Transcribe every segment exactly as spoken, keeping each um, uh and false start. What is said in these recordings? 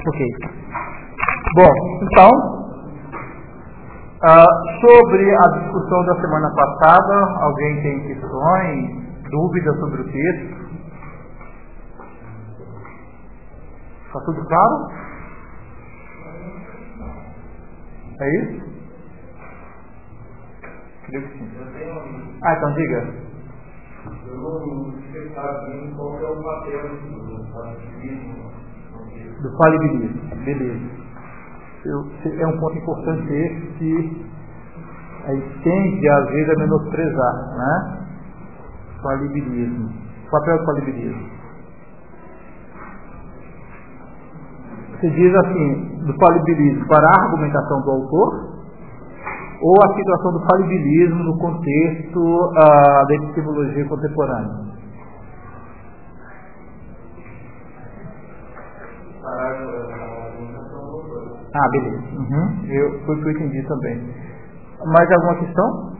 Ok. Bom, então, uh, sobre a discussão da semana passada, alguém tem questões, dúvidas sobre o texto? Está tudo claro? É isso? Creio que sim. Ah, então diga. Eu não sei sabendo qual é o papel do falibilismo. Do falibilismo, beleza. Eu, é um ponto importante esse que a gente tende às vezes a menosprezar, né? Falibilismo. O papel do falibilismo. Se diz assim, do falibilismo para a argumentação do autor, ou a situação do falibilismo no contexto uh, da epistemologia contemporânea? Ah, beleza. Uhum. Eu, foi o que eu entendi também. Mais alguma questão?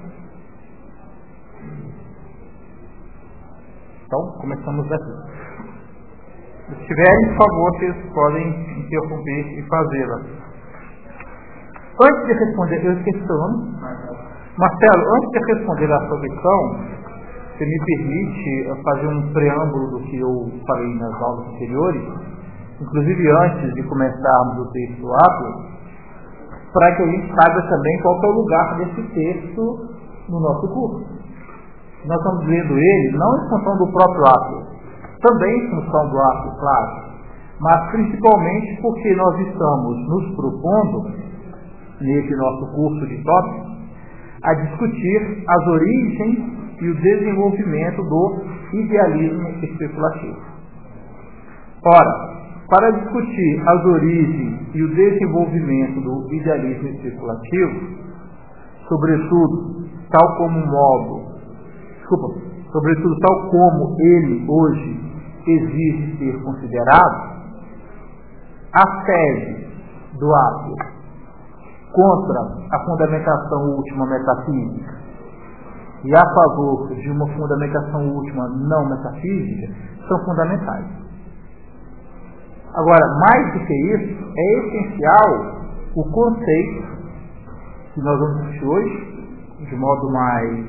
Então, começamos daqui. Se tiverem, por favor, vocês podem interromper e fazê-la. Antes de responder, eu esqueci o nome. Marcelo, antes de responder a sua questão, você me permite fazer um preâmbulo do que eu falei nas aulas anteriores, inclusive antes de começarmos o texto ápio, para que a gente saiba também qual é o lugar desse texto no nosso curso. Nós estamos lendo ele não em função do próprio ápio, também em função do ápio, claro, mas principalmente porque nós estamos nos propondo, nesse nosso curso de tópicos, a discutir as origens e o desenvolvimento do idealismo especulativo. Ora, para discutir as origens e o desenvolvimento do idealismo especulativo, sobretudo, tal como modo, desculpa, sobretudo tal como ele hoje exige ser considerado, a sede do ápio contra a fundamentação última metafísica e a favor de uma fundamentação última não metafísica são fundamentais. Agora, mais do que isso, é essencial o conceito que nós vamos discutir hoje, de modo mais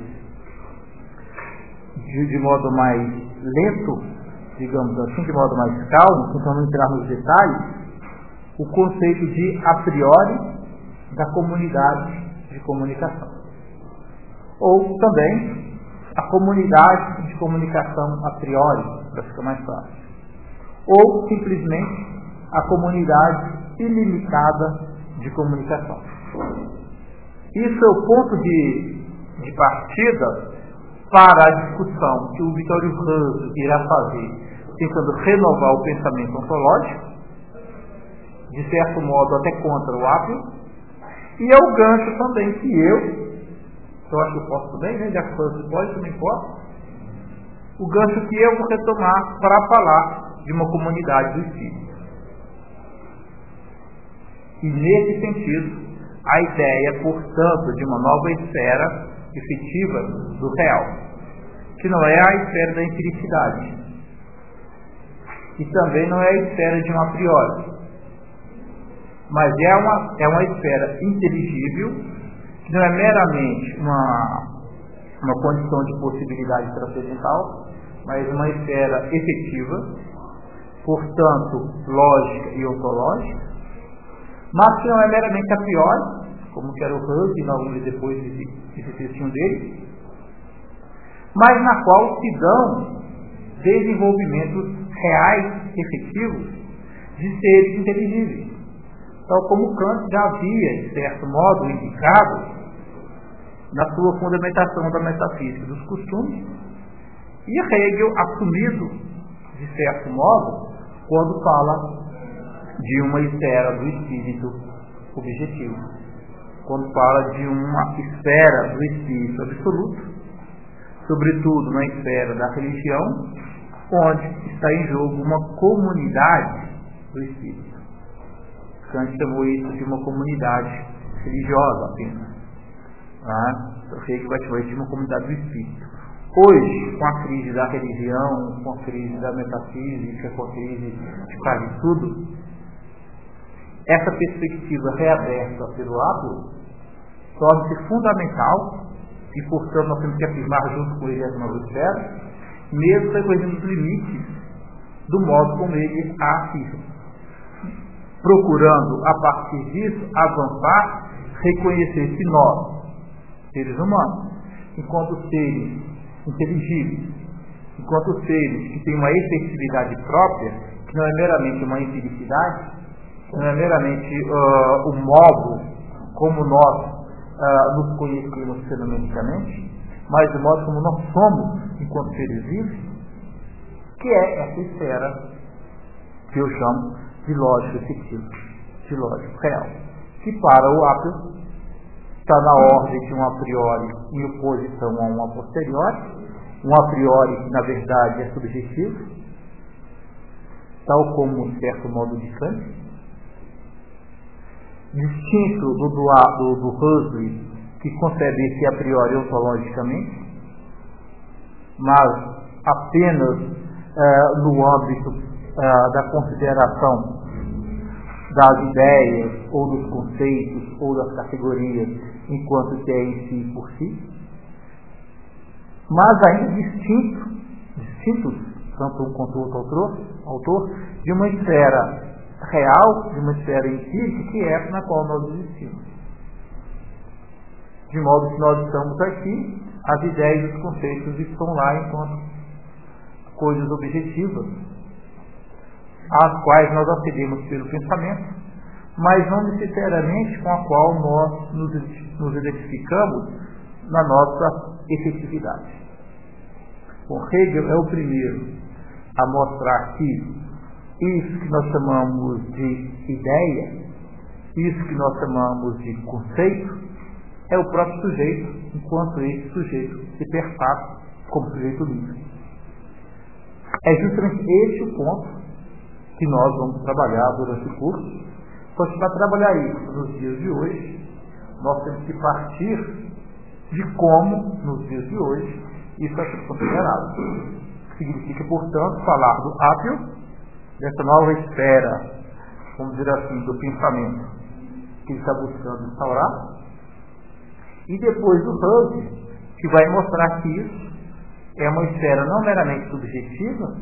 de, de modo mais lento, digamos assim, de modo mais calmo, tentando entrar nos detalhes, o conceito de a priori da comunidade de comunicação. Ou também a comunidade de comunicação a priori, para ficar mais fácil. Ou simplesmente a comunidade ilimitada de comunicação. Isso é o ponto de, de partida para a discussão que o Vittorio Razzo irá fazer, tentando renovar o pensamento ontológico, de certo modo até contra o ápio, e é o gancho também que eu, eu acho que eu posso também, né, já que você pode, também posso, o gancho que eu vou retomar para falar de uma comunidade do Espírito. E nesse sentido, a ideia, portanto, de uma nova esfera efetiva do real, que não é a esfera da empiricidade, e também não é a esfera de um a priori, mas é uma, é uma esfera inteligível, que não é meramente uma, uma condição de possibilidade transcendental, mas uma esfera efetiva, portanto, lógica e ontológica, mas que não é meramente a priori, como que era o Razzo, e nós vamos ver depois esse, esse textinho dele, mas na qual se dão desenvolvimentos reais, efetivos, de seres inteligíveis. Tal como Kant já havia, de certo modo, indicado na sua fundamentação da metafísica dos costumes, e Hegel assumido, de certo modo, quando fala de uma esfera do espírito objetivo, quando fala de uma esfera do espírito absoluto, sobretudo na esfera da religião, onde está em jogo uma comunidade do espírito. Kant chamou isso de uma comunidade religiosa apenas. Ah, eu sei que vai chamar isso de uma comunidade do espírito. Hoje, com a crise da religião, com a crise da metafísica, com a crise de quase tudo, essa perspectiva reaberta pelo hábito torna-se fundamental e, portanto, nós temos que afirmar junto com ele as novas esferas, mesmo reconhecendo os limites do modo como ele a afirma, procurando, a partir disso, avançar, reconhecer que nós, seres humanos, enquanto seres inteligíveis, enquanto seres que têm uma efetividade própria, que não é meramente uma infelicidade, não é meramente uh, o modo como nós uh, nos conhecemos fenomenicamente, mas o modo como nós somos enquanto seres vivos, que é essa esfera que eu chamo de lógico efetivo, de lógico real, que para o Apio está na ordem de um a priori em oposição a um a posteriori, um a priori que na verdade é subjetivo, tal como um certo modo de Kant, distinto do, do, do, do Huxley, que concebe esse a priori ontologicamente, mas apenas uh, no âmbito uh, da consideração das ideias, ou dos conceitos, ou das categorias, enquanto que é em si por si, mas ainda distinto, distintos, tanto um quanto o outro autor, autor, de uma esfera real, de uma esfera empírica, que é essa na qual nós existimos. De modo que nós estamos aqui, as ideias e os conceitos estão lá enquanto coisas objetivas, às quais nós acedemos pelo pensamento, mas não necessariamente com a qual nós nos, nos identificamos na nossa efetividade. Bom, Hegel é o primeiro a mostrar que isso que nós chamamos de ideia, isso que nós chamamos de conceito, é o próprio sujeito, enquanto esse sujeito se perpassa como sujeito livre. É justamente este o ponto que nós vamos trabalhar durante o curso. Só que para trabalhar isso nos dias de hoje, nós temos que partir de como, nos dias de hoje, isso é considerado. Significa, portanto, falar do Apio, dessa nova esfera, vamos dizer assim, do pensamento que ele está buscando instaurar, e depois do Huxley, que vai mostrar que isso é uma esfera não meramente subjetiva,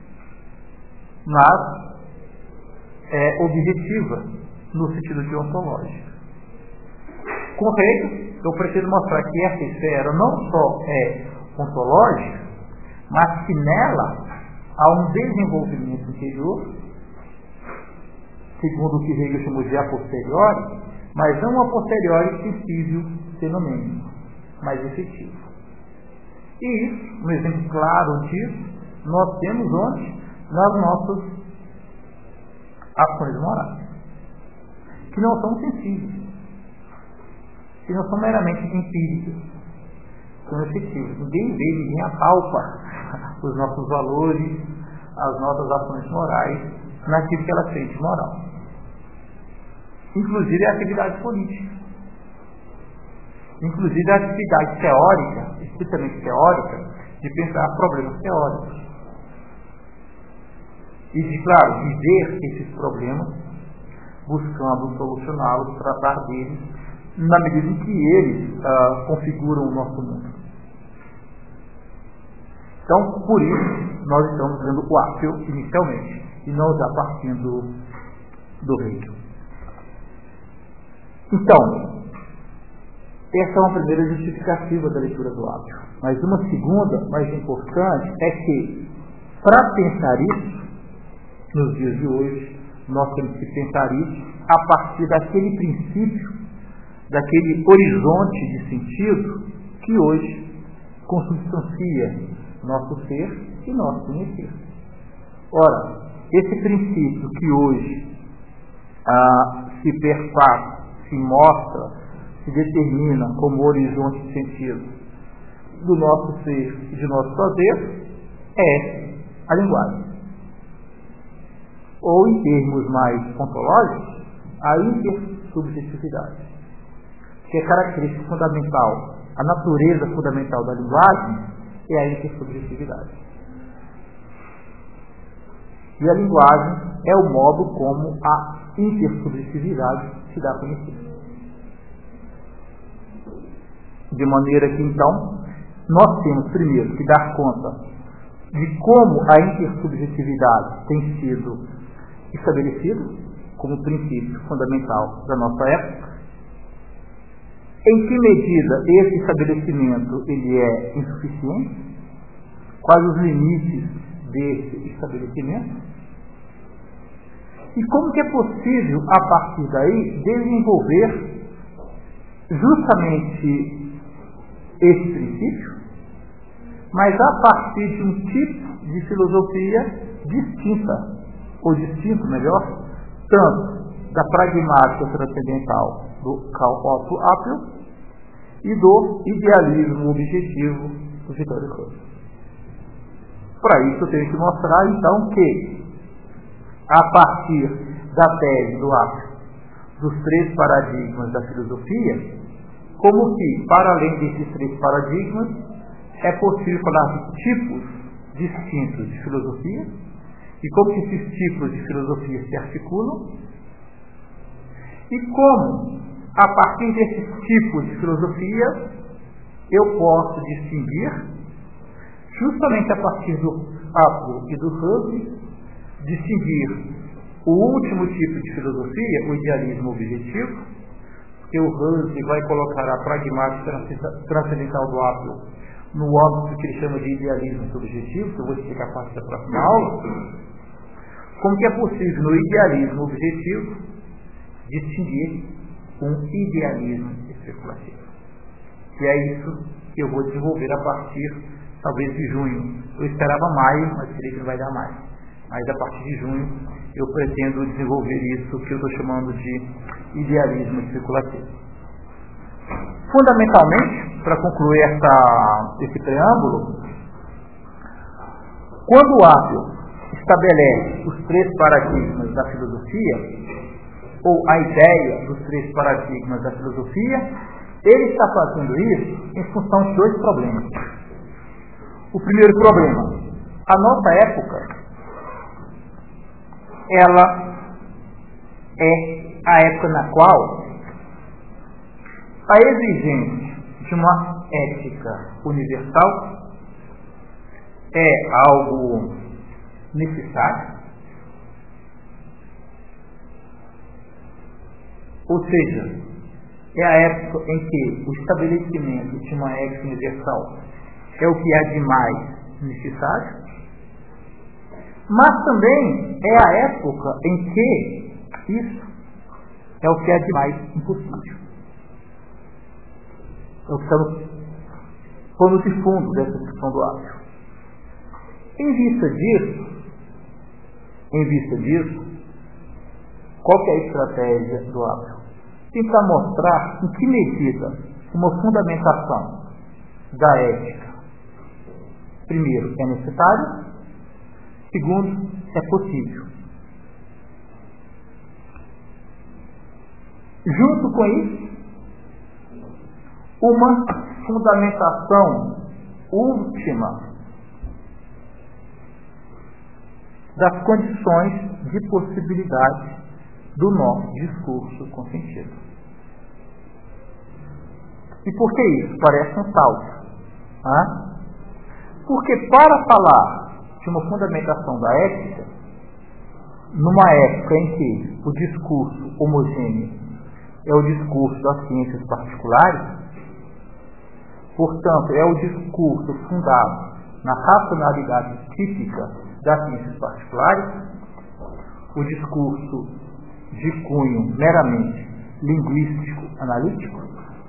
mas é objetiva, no sentido de ontológico. Com Hegel, eu preciso mostrar que essa esfera não só é ontológica, mas que nela há um desenvolvimento interior, segundo o que Hegel chamou de a posteriori, mas não a posteriori sensível fenomênico, mas efetivo. E isso, um exemplo claro disso, nós temos onde? Nas nossas ações morais, que não são sensíveis, que não são meramente empíricas, são efetivas. Ninguém vê, ninguém apalpa os nossos valores, as nossas ações morais, naquilo que ela sente moral. Inclusive a atividade política. Inclusive a atividade teórica, estritamente teórica, de pensar problemas teóricos. E de, claro, viver esses problemas, buscando solucioná-los, tratar deles, na medida em que eles uh, configuram o nosso mundo. Então, por isso, nós estamos vendo o Apio inicialmente, e não já partindo do Hegel. Então, essa é uma primeira justificativa da leitura do Apio. Mas uma segunda, mais importante, é que, para pensar isso, nos dias de hoje, nós temos que pensar isso a partir daquele princípio, daquele horizonte de sentido que hoje consubstancia nosso ser e nosso conhecer. Ora, esse princípio que hoje ah, se perfaz, se mostra, se determina como horizonte de sentido do nosso ser e de nosso fazer, é a linguagem. Ou, em termos mais ontológicos, a intersubjetividade, que é característica fundamental, a natureza fundamental da linguagem é a intersubjetividade. E a linguagem é o modo como a intersubjetividade se dá a conhecer. De maneira que, então, nós temos primeiro que dar conta de como a intersubjetividade tem sido estabelecida como princípio fundamental da nossa época, em que medida esse estabelecimento ele é insuficiente, quais os limites desse estabelecimento, e como que é possível, a partir daí, desenvolver justamente esse princípio, mas a partir de um tipo de filosofia distinta, ou distinto, melhor, tanto da pragmática transcendental do Karl Otto Appel e do idealismo objetivo do Vittorio Hussey. Para isso eu tenho que mostrar, então, que a partir da tese do Appel, dos três paradigmas da filosofia, como que, para além desses três paradigmas, é possível falar de tipos distintos de filosofia, e como que esses tipos de filosofia se articulam, e como, a partir desses tipos de filosofia, eu posso distinguir, justamente a partir do Appel e do Hussey, distinguir o último tipo de filosofia, o idealismo objetivo, porque o Hussey vai colocar a pragmática transcendental do Appel no âmbito que ele chama de idealismo subjetivo, que eu vou explicar a partir da próxima aula. Como que é possível, no idealismo objetivo, distinguir um idealismo especulativo? E é isso que eu vou desenvolver a partir, talvez, de junho. Eu esperava maio, mas creio que não vai dar mais. Mas a partir de junho eu pretendo desenvolver isso que eu estou chamando de idealismo especulativo. Fundamentalmente, para concluir essa, esse preâmbulo, quando o Appel estabelece os três paradigmas da filosofia, ou a ideia dos três paradigmas da filosofia, ele está fazendo isso em função de dois problemas. O primeiro problema, a nossa época, ela é a época na qual a exigência de uma ética universal é algo necessário, ou seja, é a época em que o estabelecimento de uma ética universal é o que há de mais necessário, mas também é a época em que isso é o que há de mais impossível. É o que está no pano de fundo dessa discussão do Appel. Em vista disso, em vista disso, qual que é a estratégia do Appel? Tentar mostrar em que medida uma fundamentação da ética, primeiro, é necessário, segundo, é possível. Junto com isso, uma fundamentação última das condições de possibilidade do nosso discurso com sentido. E por que isso? Parece um salto. Né? Porque para falar de uma fundamentação da ética, numa época em que o discurso homogêneo é o discurso das ciências particulares, portanto, é o discurso fundado na racionalidade típica das ciências particulares, o discurso de cunho meramente linguístico-analítico,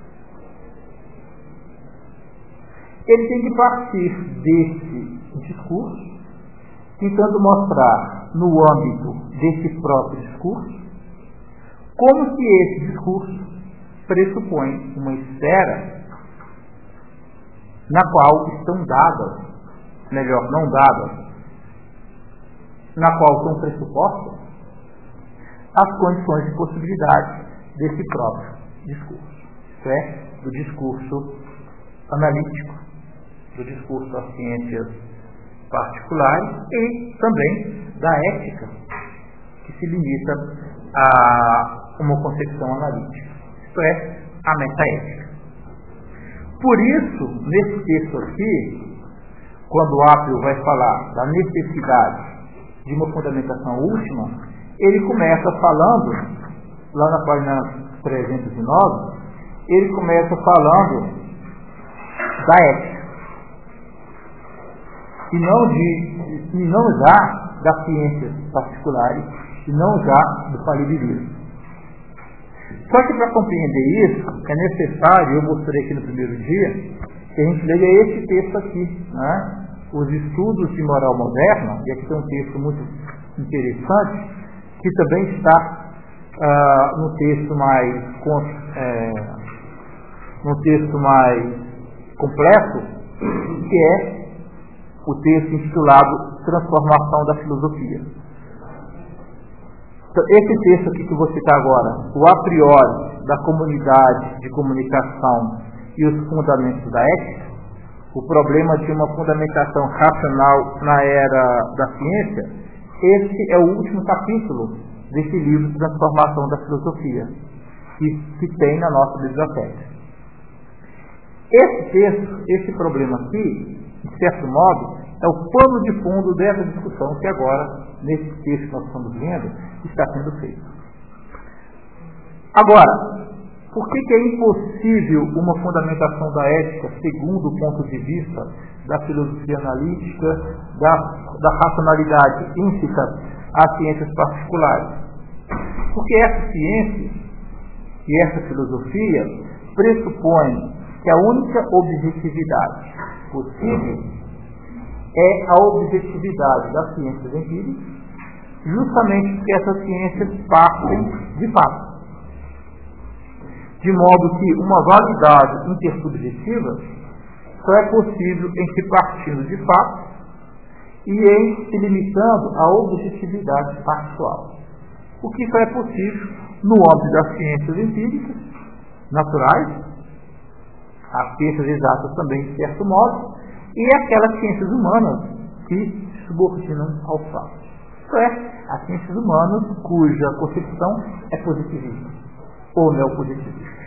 ele tem que partir desse discurso, tentando mostrar no âmbito desse próprio discurso, como que esse discurso pressupõe uma esfera na qual estão dadas, melhor, não dadas, na qual são pressupostas as condições de possibilidade desse próprio discurso, isso é, do discurso analítico, do discurso das ciências particulares e também da ética, que se limita a uma concepção analítica, isto é, a metaética. Por isso, nesse texto aqui, quando o Apio vai falar da necessidade de uma fundamentação última, ele começa falando, lá na página trezentos e nove, ele começa falando da ética, e não, de, e não já das ciências particulares, e não já do falibilismo. Só que para compreender isso, é necessário, eu mostrei aqui no primeiro dia, que a gente leia esse texto aqui, né? Os Estudos de Moral Moderna, e aqui tem um texto muito interessante, que também está uh, no texto mais é, no texto mais completo, que é o texto intitulado Transformação da Filosofia. Então, esse texto aqui que eu vou citar agora, o a priori da comunidade de comunicação e os fundamentos da ética, o problema de uma fundamentação racional na era da ciência, esse é o último capítulo desse livro Transformação da Filosofia, que se tem na nossa biblioteca. Esse texto, esse problema aqui, de certo modo, é o pano de fundo dessa discussão que agora, nesse texto que nós estamos vendo, está sendo feito. Agora, por que, que é impossível uma fundamentação da ética segundo o ponto de vista da filosofia analítica, da, da racionalidade íntica às ciências particulares? Porque essa ciência e essa filosofia pressupõe que a única objetividade possível é a objetividade das ciências empíricas, justamente porque essas ciências partem de fato. De modo que uma validade intersubjetiva só é possível em se partindo de fato e em se limitando à objetividade factual. O que só é possível no âmbito das ciências empíricas, naturais, as ciências exatas também, de certo modo, e aquelas ciências humanas que se subordinam ao fato. Isto é, as ciências humanas cuja concepção é positivista ou neopositivista.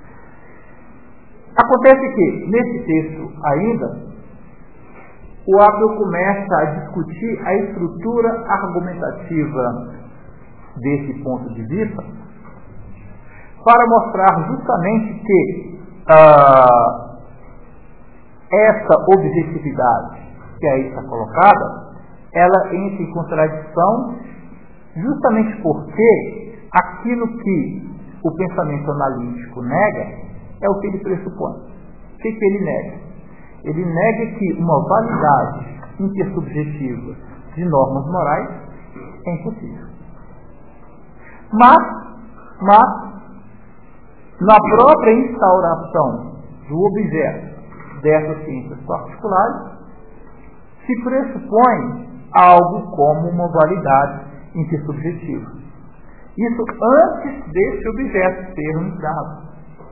Acontece que, nesse texto ainda, o Apio começa a discutir a estrutura argumentativa desse ponto de vista para mostrar justamente que ah, essa objetividade que aí está colocada, ela entra em contradição justamente porque aquilo que o pensamento analítico nega é o que ele pressupõe. O que, que ele nega? Ele nega que uma validade intersubjetiva de normas morais é impossível. Mas, mas na própria instauração do objeto dessas ciências particulares, se pressupõe algo como uma validade intersubjetiva. Isso antes desse objeto ser anunciado.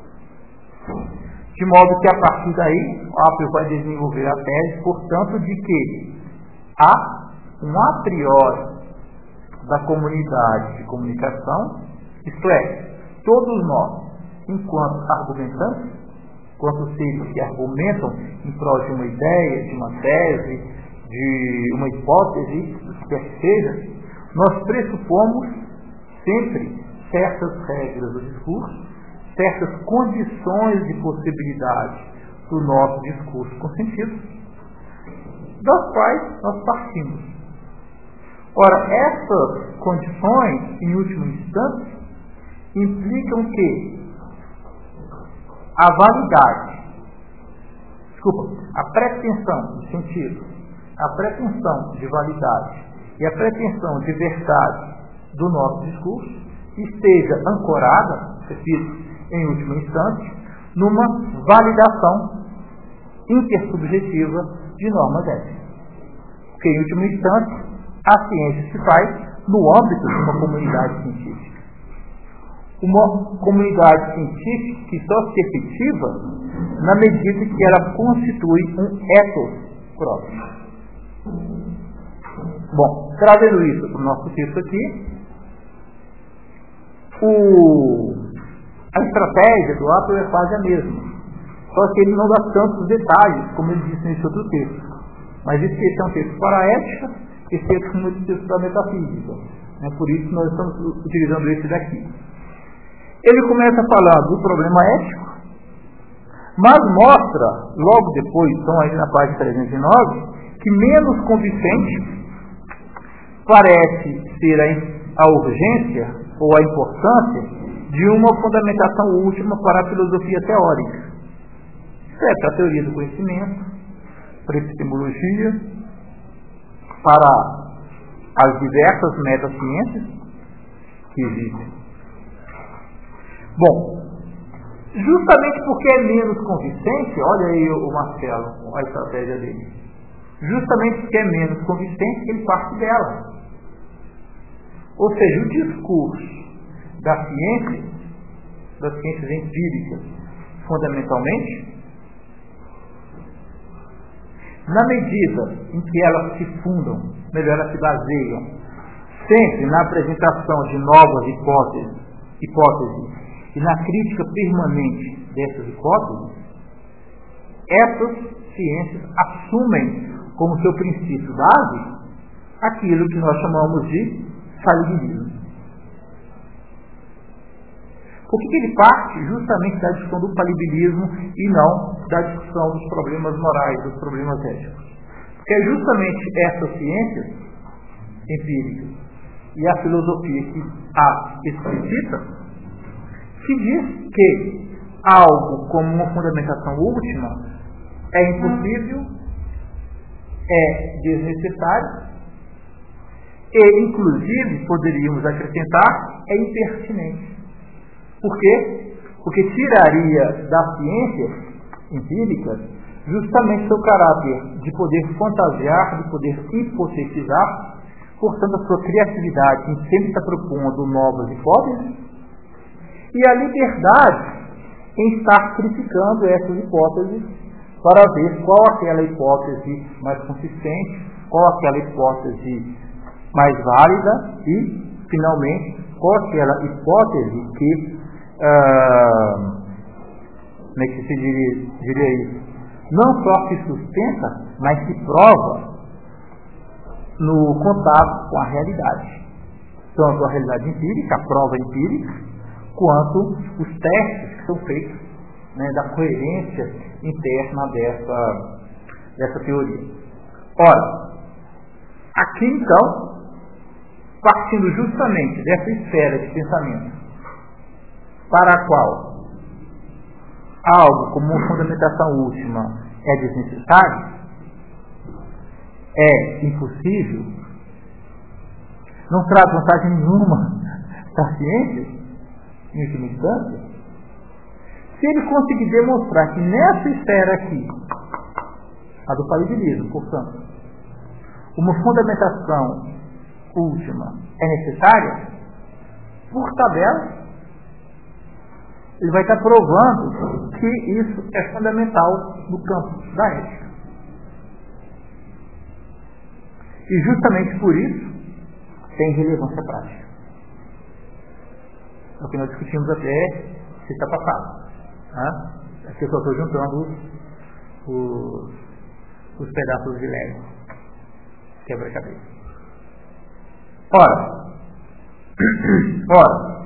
De modo que, a partir daí, o Apio vai desenvolver a tese, portanto, de que há um a priori da comunidade de comunicação, isto é, todos nós, enquanto argumentantes, enquanto seres que argumentam em prol de uma ideia, de uma tese, de uma hipótese, o que quer que seja, nós pressupomos sempre certas regras do discurso, certas condições de possibilidade do nosso discurso com sentido, das quais nós partimos. Ora, essas condições, em última instância, implicam que a validade, desculpa, a pretensão de sentido, a pretensão de validade e a pretensão de verdade do nosso discurso esteja ancorada, repito, em última instância, numa validação intersubjetiva de normas éticas. Porque, em última instância, a ciência se faz no âmbito de uma comunidade científica. Uma comunidade científica que só se efetiva na medida que ela constitui um ethos próprio. Bom, trazendo isso para o nosso texto aqui, o, a estratégia do Apple é quase a mesma, só que ele não dá tantos detalhes, como ele disse nesse outro texto. Mas esse é um texto para a ética, esse texto é um texto para a metafísica. É por isso que nós estamos utilizando esse daqui. Ele começa falando do problema ético, mas mostra, logo depois, estão aí na página trezentos e nove, que menos convincente parece ser a, a urgência ou a importância de uma fundamentação última para a filosofia teórica. Isso é para a teoria do conhecimento, para a epistemologia, para as diversas metaciências que existem. Bom, justamente porque é menos convincente, olha aí o Marcelo, a estratégia dele, justamente porque é menos convincente, ele parte dela. Ou seja, o discurso da ciência, das ciências empíricas, fundamentalmente, na medida em que elas se fundam, melhor, elas se baseiam sempre na apresentação de novas hipóteses, hipóteses e na crítica permanente dessas hipóteses, essas ciências assumem como seu princípio base aquilo que nós chamamos de falibilismo. Por que ele parte justamente da discussão do falibilismo e não da discussão dos problemas morais, dos problemas éticos? Porque é justamente essas ciências empíricas e a filosofia que a explicita que diz que algo como uma fundamentação última é impossível, é desnecessário e, inclusive, poderíamos acrescentar, é impertinente. Por quê? Porque tiraria da ciência empírica justamente seu caráter de poder fantasiar, de poder hipotetizar, portanto a sua criatividade em sempre estar propondo novas hipóteses e a liberdade em estar criticando essas hipóteses para ver qual aquela hipótese mais consistente, qual aquela hipótese mais válida e, finalmente, qual aquela hipótese que Uh, como é que se diria, diria isso? Não só se sustenta, mas se prova no contato com a realidade. Tanto a realidade empírica, a prova empírica, quanto os testes que são feitos, né, da coerência interna dessa, dessa teoria. Ora, aqui então, partindo justamente dessa esfera de pensamento, para a qual algo como uma fundamentação última é desnecessário, é impossível, não traz vantagem nenhuma para a ciência, em última instância, se ele conseguir demonstrar que nessa esfera aqui, a do falibilismo, portanto, uma fundamentação última é necessária, por tabela, ele vai estar provando que isso é fundamental no campo da ética. E justamente por isso tem relevância prática. É o que nós discutimos até sexta passada. Né? Aqui eu só estou juntando os, os, os pedaços de Lego. Quebra-cabeça. Ora, ora,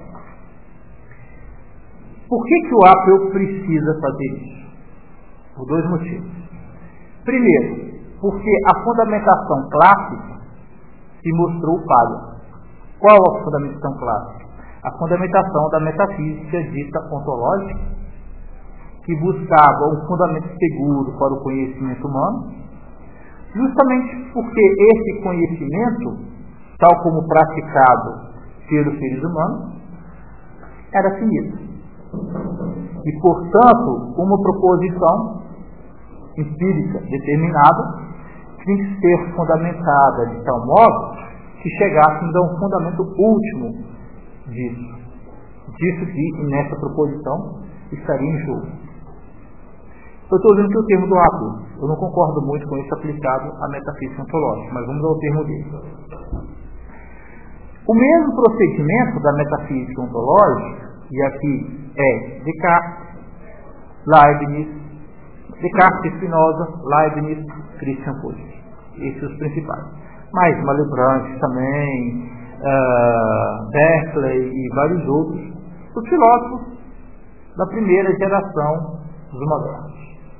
por que, que o Apple precisa fazer isso? Por dois motivos. Primeiro, porque a fundamentação clássica se mostrou falha. Qual a fundamentação clássica? A fundamentação da metafísica dita ontológica, que buscava um fundamento seguro para o conhecimento humano, justamente porque esse conhecimento, tal como praticado pelos seres humanos, era finito. E, portanto, uma proposição empírica determinada tem que ser fundamentada de tal modo que chegasse a um fundamento último disso. Disso que, nessa proposição, estaria em jogo. Eu estou usando aqui o termo do Apple. Eu não concordo muito com isso aplicado à metafísica ontológica, mas vamos ao termo dele. O mesmo procedimento da metafísica ontológica, e aqui é Descartes, Leibniz, Descartes, Spinoza, Leibniz, Christian Huygens. Esses são os principais. Mas Malebranche também, uh, Berkeley e vários outros, os filósofos da primeira geração dos modernos.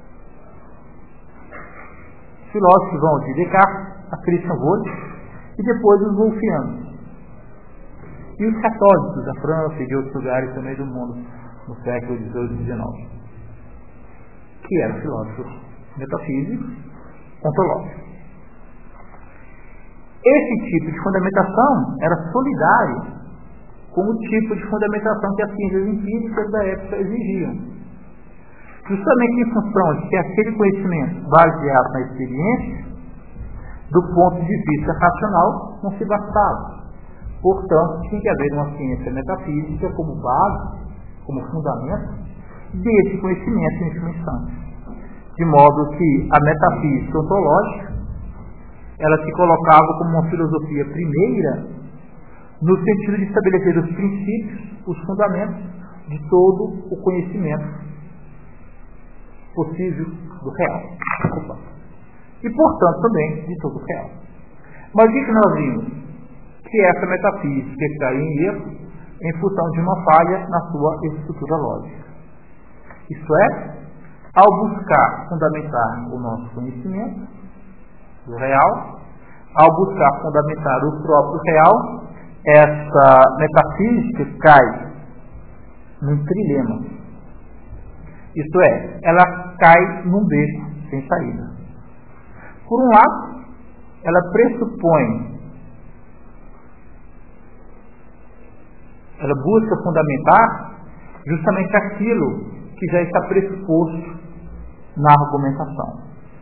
Os filósofos vão de Descartes a Christian Huygens e depois os wolfianos. E os católicos da França e de outros lugares também do mundo no século dezoito e dezenove, que eram filósofos metafísicos ontológicos. Esse tipo de fundamentação era solidário com o tipo de fundamentação que as ciências empíricas da época exigiam. Justamente em função de que aquele conhecimento baseado na experiência, do ponto de vista racional, não se bastava. Portanto, tinha que haver uma ciência metafísica como base, como fundamento desse conhecimento em última instância. De modo que a metafísica ontológica, ela se colocava como uma filosofia primeira, no sentido de estabelecer os princípios, os fundamentos de todo o conhecimento possível do real. E, portanto, também de todo o real. Mas o que nós vimos? Que essa metafísica está em erro em função de uma falha na sua estrutura lógica. Isto é, ao buscar fundamentar o nosso conhecimento do real, ao buscar fundamentar o próprio real, essa metafísica cai num trilema. Isto é, ela cai num beco sem saída. Por um lado, ela pressupõe, ela busca fundamentar justamente aquilo que já está pressuposto na argumentação.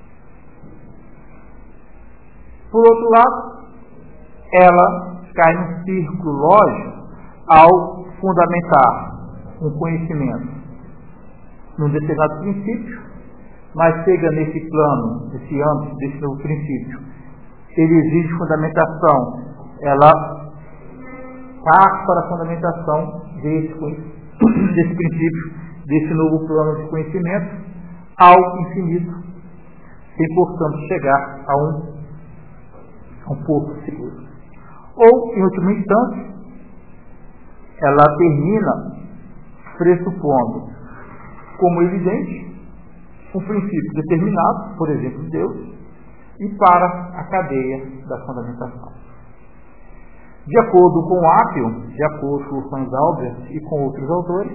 Por outro lado, ela cai num círculo lógico ao fundamentar um conhecimento num determinado princípio, mas chega nesse plano, nesse âmbito, desse novo princípio, ele exige fundamentação, ela passa para a fundamentação desse, desse princípio, desse novo plano de conhecimento, ao infinito, sem, portanto, chegar a um, a um porto seguro. Ou, em última instância, ela termina pressupondo como evidente um princípio determinado, por exemplo, Deus, e para a cadeia da fundamentação. De acordo com Appian, de acordo com Franz Albert e com outros autores,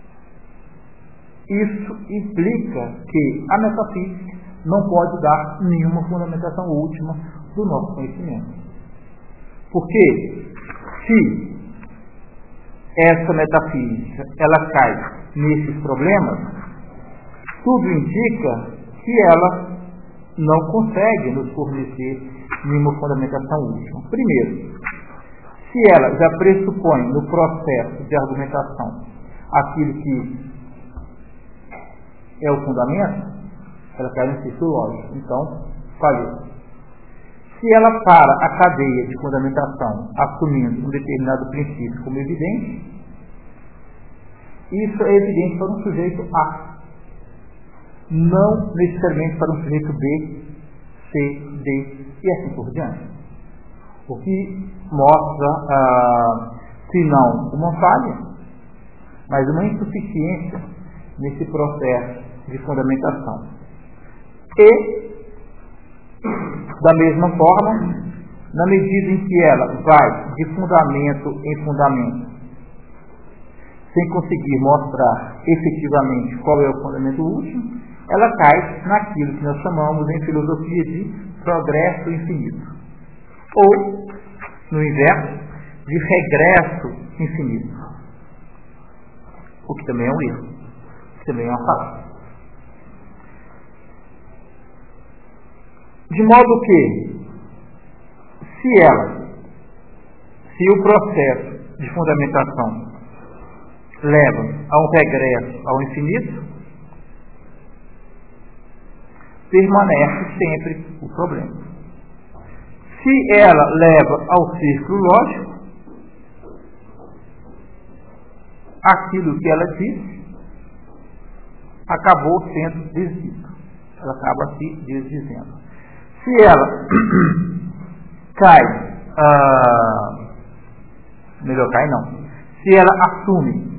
isso implica que a metafísica não pode dar nenhuma fundamentação última do nosso conhecimento. Porque se essa metafísica ela cai nesses problemas, tudo indica que ela não consegue nos fornecer nenhuma fundamentação última. Primeiro, se ela já pressupõe no processo de argumentação aquilo que é o fundamento, ela cai no círculo lógico. Então, falhou. Se ela para a cadeia de fundamentação assumindo um determinado princípio como evidente, isso é evidente para um sujeito A, não necessariamente para um sujeito B, C, D e assim por diante. O que mostra, ah, se não uma falha, mas uma insuficiência nesse processo de fundamentação. E, da mesma forma, na medida em que ela vai de fundamento em fundamento, sem conseguir mostrar efetivamente qual é o fundamento último, ela cai naquilo que nós chamamos em filosofia de progresso infinito. Ou, no inverso, de regresso infinito. O que também é um erro. O que também é uma falha. De modo que, se ela, se o processo de fundamentação leva a um regresso ao infinito, permanece sempre o problema. Se ela leva ao círculo lógico, aquilo que ela disse acabou sendo desdito. Ela acaba se desdizendo. Se ela cai, ah, melhor cai não, se ela assume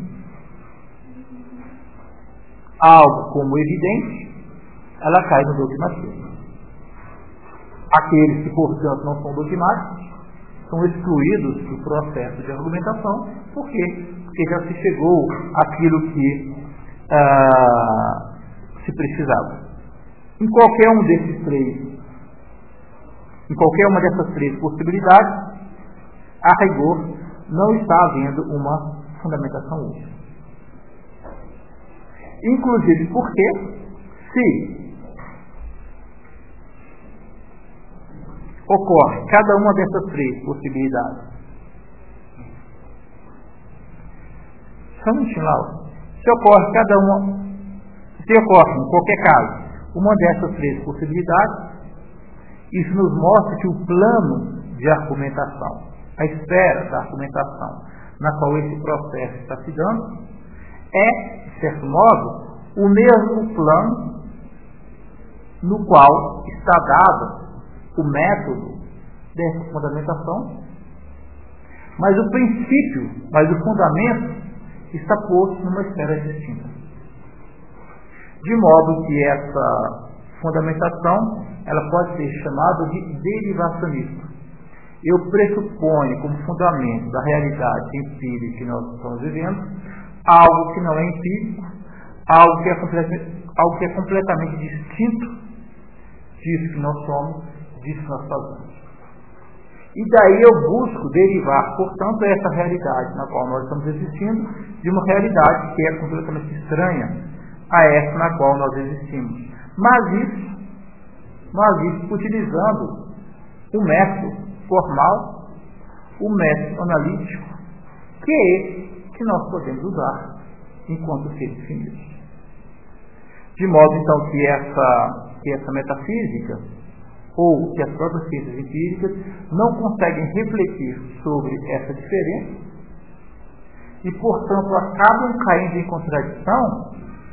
algo como evidente, ela cai no dogmatismo. Aqueles que, portanto, não são dogmáticos são excluídos do processo de argumentação. Por quê? Porque já se chegou àquilo que ah, se precisava. Em qualquer um desses três, em qualquer uma dessas três possibilidades, a rigor não está havendo uma fundamentação útil. Inclusive porque, se ocorre cada uma dessas três possibilidades, só um minutinho, Laura. Se ocorre cada uma, se ocorre em qualquer caso uma dessas três possibilidades, isso nos mostra que o plano de argumentação, a esfera da argumentação na qual esse processo está se dando, é, de certo modo, o mesmo plano no qual está dado o método dessa fundamentação, mas o princípio, mas o fundamento está posto numa esfera distinta. De modo que essa fundamentação ela pode ser chamada de derivacionista. Eu pressuponho como fundamento da realidade empírica que nós estamos vivendo algo que não é empírico, algo que é completamente, algo que é completamente distinto disso que nós somos, disso que nós fazemos. E daí eu busco derivar, portanto, essa realidade na qual nós estamos existindo de uma realidade que é completamente estranha a essa na qual nós existimos. Mas isso, mas isso utilizando o método formal, o método analítico, que é esse que nós podemos usar enquanto seres finitos. De modo, então, que essa, que essa metafísica, ou que as próprias ciências empíricas, não conseguem refletir sobre essa diferença e, portanto, acabam caindo em contradição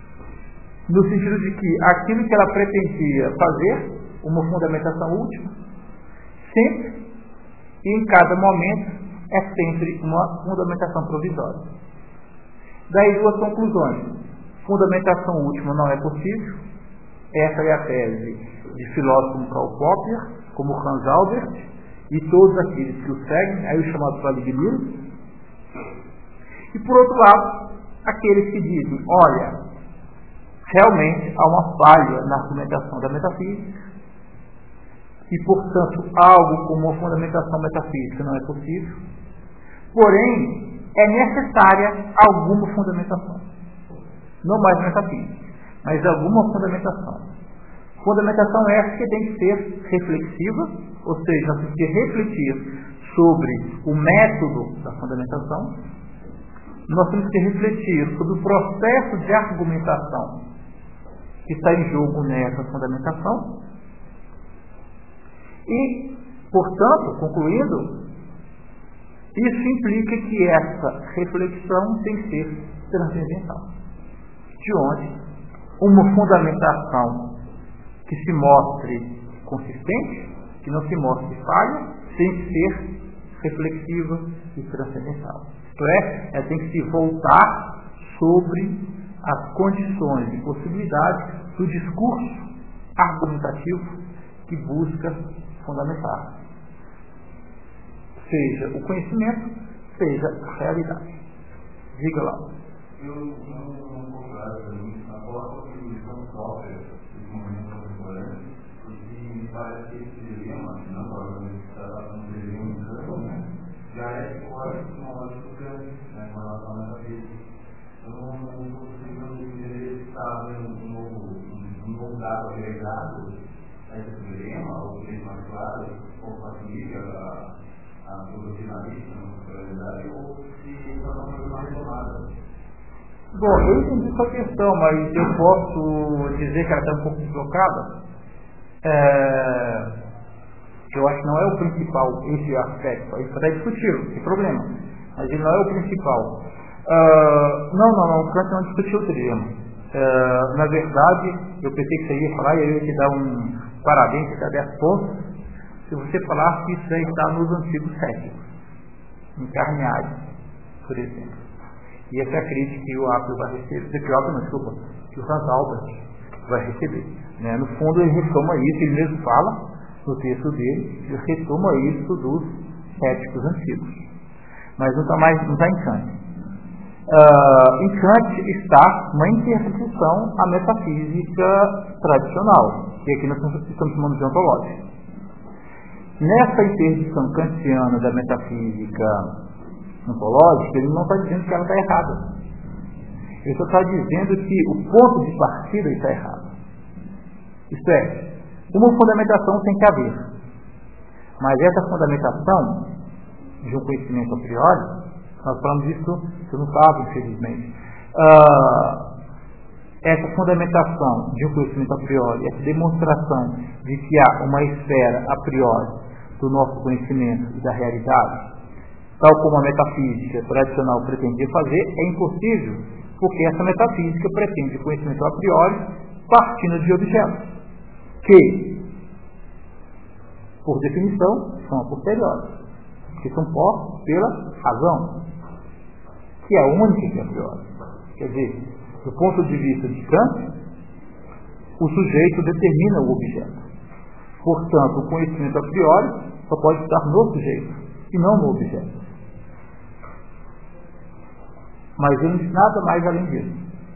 no sentido de que aquilo que ela pretendia fazer, uma fundamentação última, sempre e em cada momento é sempre uma fundamentação provisória. Daí duas conclusões. Fundamentação última não é possível. Essa é a tese de filósofos como Karl Popper, como Hans Albert e todos aqueles que o seguem, aí o chamado Paligmiro. E por outro lado, aqueles que dizem, olha, realmente há uma falha na argumentação da metafísica e, portanto, algo como uma fundamentação metafísica não é possível, porém, é necessária alguma fundamentação. Não mais metafísica, mas alguma fundamentação. Fundamentação essa que tem que ser reflexiva, ou seja, nós temos que refletir sobre o método da fundamentação, nós temos que refletir sobre o processo de argumentação que está em jogo nessa fundamentação e, portanto, concluindo, isso implica que essa reflexão tem que ser transcendental, de onde uma fundamentação que se mostre consistente, que não se mostre falha, tem que ser reflexiva e transcendental. Isto é, ela tem que se voltar sobre as condições e possibilidades do discurso argumentativo que busca fundamentar, seja o conhecimento, seja a realidade. Diga lá. Eu não concordo para mim, a forma que são próprias dos momentos contemporâneos, porque me parece que esse dilema, não provavelmente está no dilema, já é fora de uma lógica com relação a essa vida. Eu não consigo entender se está havendo um novo, um novo dado agregado a esse dilema, ou seja, mais claro, ou facilita a, a filosofia na realidade, ou se está uma coisa mais retomada. Bom, eu entendi sua questão, mas eu posso dizer que ela está um pouco deslocada. É, eu acho que não é o principal esse aspecto. Isso está discutível, sem problema. Mas ele não é o principal. Uh, não, não, não, Kant não discutiu o trilema. Uh, na verdade, eu pensei que você ia falar e eu ia te dar um parabéns, te dar dez pontos, se você falar que isso já está nos antigos séculos, em Carneade, por exemplo. E essa é a crítica que o Apple vai receber, que o Apple, não, desculpa, que o Hans Albert vai receber. Né? No fundo, ele retoma isso, ele mesmo fala no texto dele, ele retoma isso dos céticos antigos. Mas não está mais, não está em Kant. Uh, em Kant está uma interposição à metafísica tradicional, que aqui nós estamos chamando de ontológica. Nessa interdição kantiana da metafísica ontológica, ele não está dizendo que ela está errada. Ele só está dizendo que o ponto de partida está errado. Isto é, uma fundamentação tem que haver. Mas essa fundamentação de um conhecimento a priori, nós falamos disso, eu não estava, infelizmente. Uh, essa fundamentação de um conhecimento a priori, essa demonstração de que há uma esfera a priori do nosso conhecimento e da realidade, tal como a metafísica tradicional pretendia fazer, é impossível, porque essa metafísica pretende conhecimento a priori partindo de objetos, que, por definição, são a posteriori, que são postos pela razão, que é a única que é a priori. Quer dizer, do ponto de vista de Kant, o sujeito determina o objeto. Portanto, o conhecimento a priori só pode estar no sujeito e não no objeto. Mas ele não diz nada mais além disso.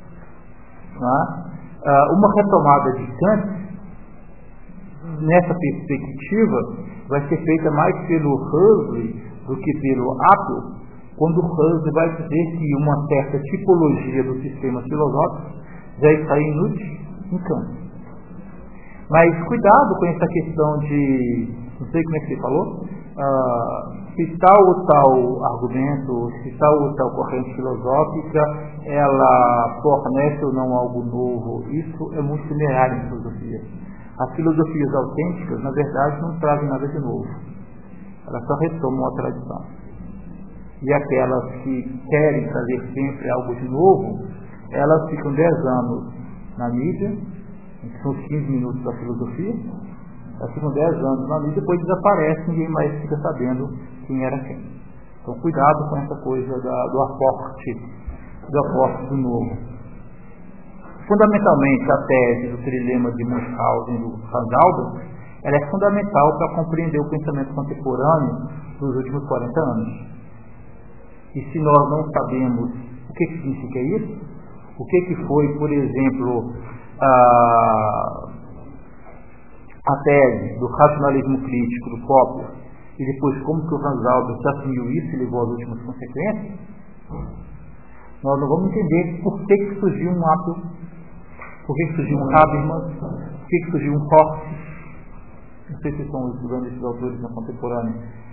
Tá? Uma retomada de Kant, nessa perspectiva, vai ser feita mais pelo Husserl do que pelo Apple, quando o Husserl vai dizer que uma certa tipologia do sistema filosófico já está inútil em Kant. Mas cuidado com essa questão de, não sei como é que você falou, uh, se tal ou tal argumento, se tal ou tal corrente filosófica, ela fornece ou não algo novo. Isso é muito similar em filosofia. As filosofias autênticas, na verdade, não trazem nada de novo. Elas só retomam a tradição. E aquelas que querem trazer sempre algo de novo, elas ficam dez anos na mídia, que são os quinze minutos da filosofia, elas ficam dez anos na mídia, depois desaparecem e ninguém mais fica sabendo quem era quem. Então cuidado com essa coisa da, do aporte, do aporte do novo. Fundamentalmente, a tese do trilema de Munchausen e do Hans Albert, ela é fundamental para compreender o pensamento contemporâneo dos últimos quarenta anos. E se nós não sabemos o que, que significa isso, o que, que foi, por exemplo, a, a tese do racionalismo crítico do Popper, e depois como que o Hans Albert assumiu isso e levou às últimas consequências, nós não vamos entender por que, que surgiu um Apple, por que, que surgiu um Habermas, por que, que surgiu um Hobbes. Não sei se estão estudando esses autores na contemporânea.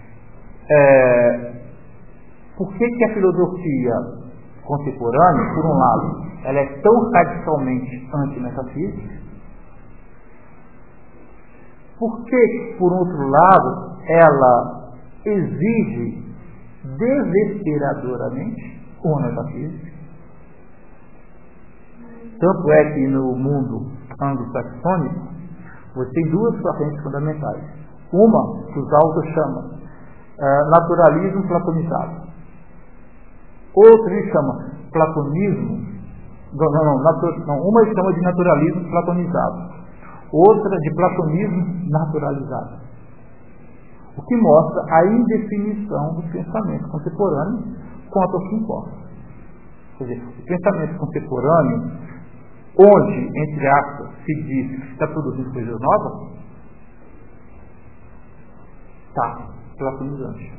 É, por que, que a filosofia contemporânea, por um lado, ela é tão radicalmente antimetafísica? Por que, por outro lado, ela exige desesperadoramente uma metafísica? Tanto é que no mundo anglo-saxônico você tem duas correntes fundamentais. Uma que os autores chamam uh, naturalismo platonizado. Outra ele chama platonismo, não, não, não, natu, não, uma ele chama de naturalismo platonizado, outra de platonismo naturalizado. O que mostra a indefinição do pensamento contemporâneo quanto ao que importa. Quer dizer, o pensamento contemporâneo, onde, entre aspas, se diz que está produzindo coisas novas, está platonizante.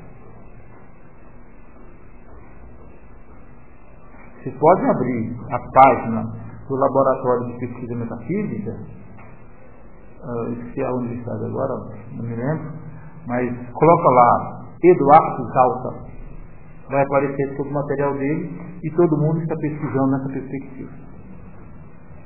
Vocês podem abrir a página do Laboratório de Pesquisa Metafísica, uh, esqueci a universidade agora, não me lembro, mas coloca lá Eduardo Zalta, vai aparecer todo o material dele e todo mundo está pesquisando nessa perspectiva.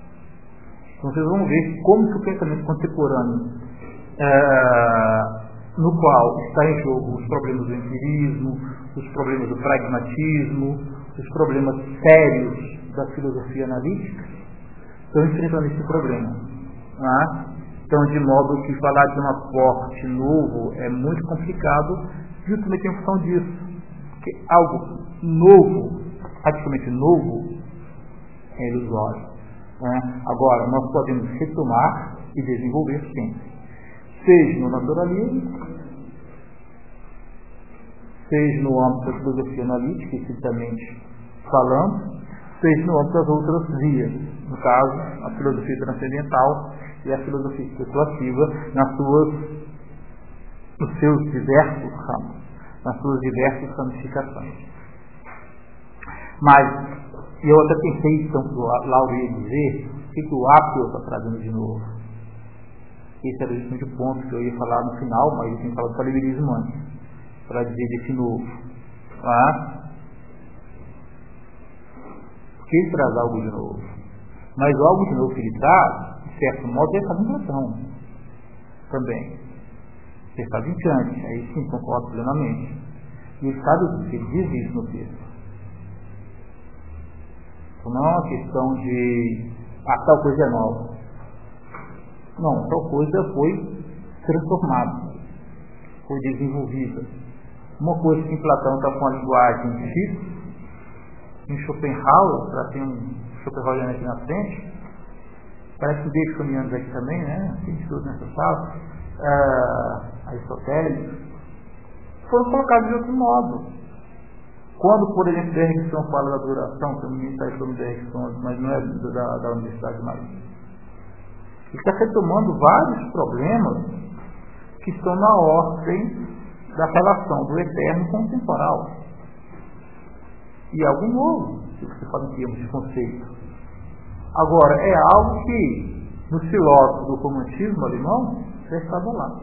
Então vocês vão ver como que o pensamento contemporâneo uh, no qual está em jogo os problemas do empirismo, os problemas do pragmatismo, os problemas sérios da filosofia analítica, estão enfrentando esse problema. Tá? Então, de modo que falar de um aporte novo é muito complicado, justamente em função disso. Porque algo novo, praticamente novo, é ilusório. Né? Agora, nós podemos retomar e desenvolver sempre. Seja no naturalismo, seja no âmbito da filosofia analítica, estritamente falando, seja no âmbito das outras vias, no caso, a filosofia transcendental e a filosofia especulativa, nas suas, nos seus diversos ramos, nas suas diversas ramificações. Mas, eu até pensei, então, que o Lauro ia dizer, o que, que o Apio está trazendo de novo. Esse era justamente o ponto que eu ia falar no final, mas eu tenho que falar do paralelismo antes, para dizer desse novo. Tá? Porque ele traz algo de novo. Mas o algo de novo que ele traz, de certo modo, é essa vibração também. Você está vincante, aí sim, concordo plenamente. E ele sabe, ele diz isso no texto. Então não é uma questão de ah, tal coisa é nova. Não, tal coisa foi transformada, foi desenvolvida. Uma coisa que em Platão está com a linguagem X, em Schopenhauer, para ter um Schopenhaueriano aqui na frente, parece que Bergsonianos aqui também, né? Tem estudo nessa sala, uh, Aristóteles, foram colocados de outro modo. Quando, por exemplo, Bergson fala da duração, que o menino está estudando Bergson, mas não é da, da Universidade mais. Ele está retomando vários problemas que estão na ordem da relação do eterno com o temporal. E é algo novo, se você fala em termos de conceito. Agora, é algo que, nos filósofos do romantismo alemão, já estava lá.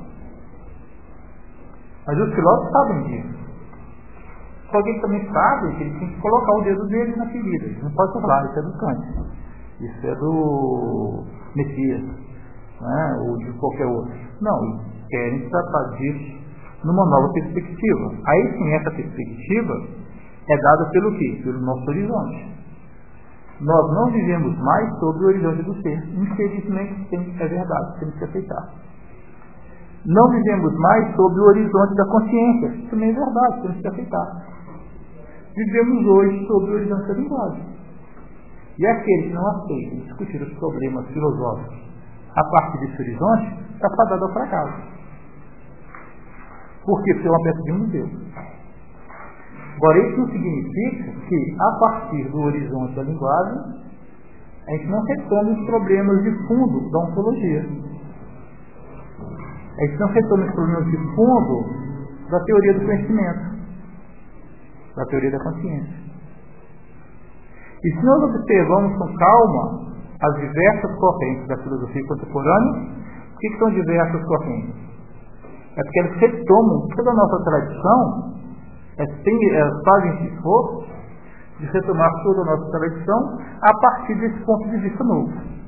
Mas os filósofos sabem disso. Só que eles também sabem que eles têm que colocar o dedo deles na ferida. Eles não podem falar, isso é do Kant. Isso é do Messias, né? Ou de qualquer outro. Não, eles querem tratar disso numa nova perspectiva. Aí sim, essa perspectiva é dada pelo quê? Pelo nosso horizonte. Nós não vivemos mais sobre o horizonte do ser. Infelizmente, é verdade, temos que aceitar. Não vivemos mais sobre o horizonte da consciência. Também é verdade, temos que aceitar. Vivemos hoje sobre o horizonte da linguagem. E aquele que não aceita discutir os problemas filosóficos a partir desse horizonte está fadado ao fracasso. Por quê? Porque é uma peça de um museu. Agora, isso não significa que, a partir do horizonte da linguagem, a gente não retome os problemas de fundo da ontologia. A gente não retome os problemas de fundo da teoria do conhecimento, da teoria da consciência. E se nós observamos com calma as diversas correntes da filosofia contemporânea, o que são diversas correntes? É porque elas retomam toda a nossa tradição, elas fazem esse esforço de retomar toda a nossa tradição a partir desse ponto de vista novo.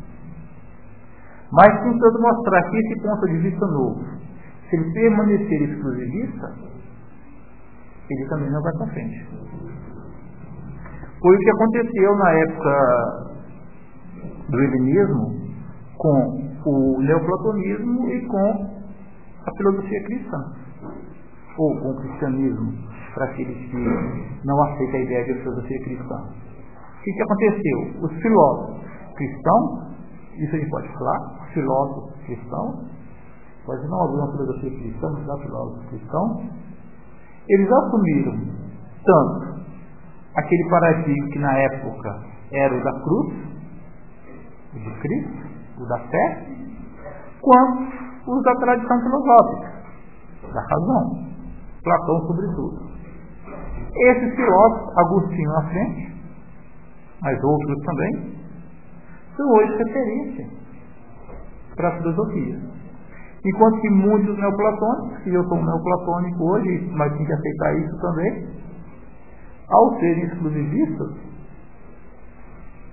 Mas tentando mostrar que esse ponto de vista novo, se ele permanecer exclusivista, ele também não vai para frente. Foi o que aconteceu na época do helenismo com o neoplatonismo e com a filosofia cristã, ou com o cristianismo, para aqueles que não aceitam a ideia de filosofia cristã. O que, que aconteceu? Os filósofos cristãos, isso a gente pode falar, filósofos cristãos, pode não haver uma filosofia cristã, mas há filósofos cristãos, eles assumiram tanto aquele paradigma que na época era o da cruz, o de Cristo, o da fé, quanto os da tradição filosófica, da razão, Platão sobretudo. Esses filósofos, Agostinho à frente, mas outros também, são hoje referência para a filosofia. Enquanto que muitos neoplatônicos, e eu sou um neoplatônico hoje, mas tem que aceitar isso também, ao serem exclusivistas,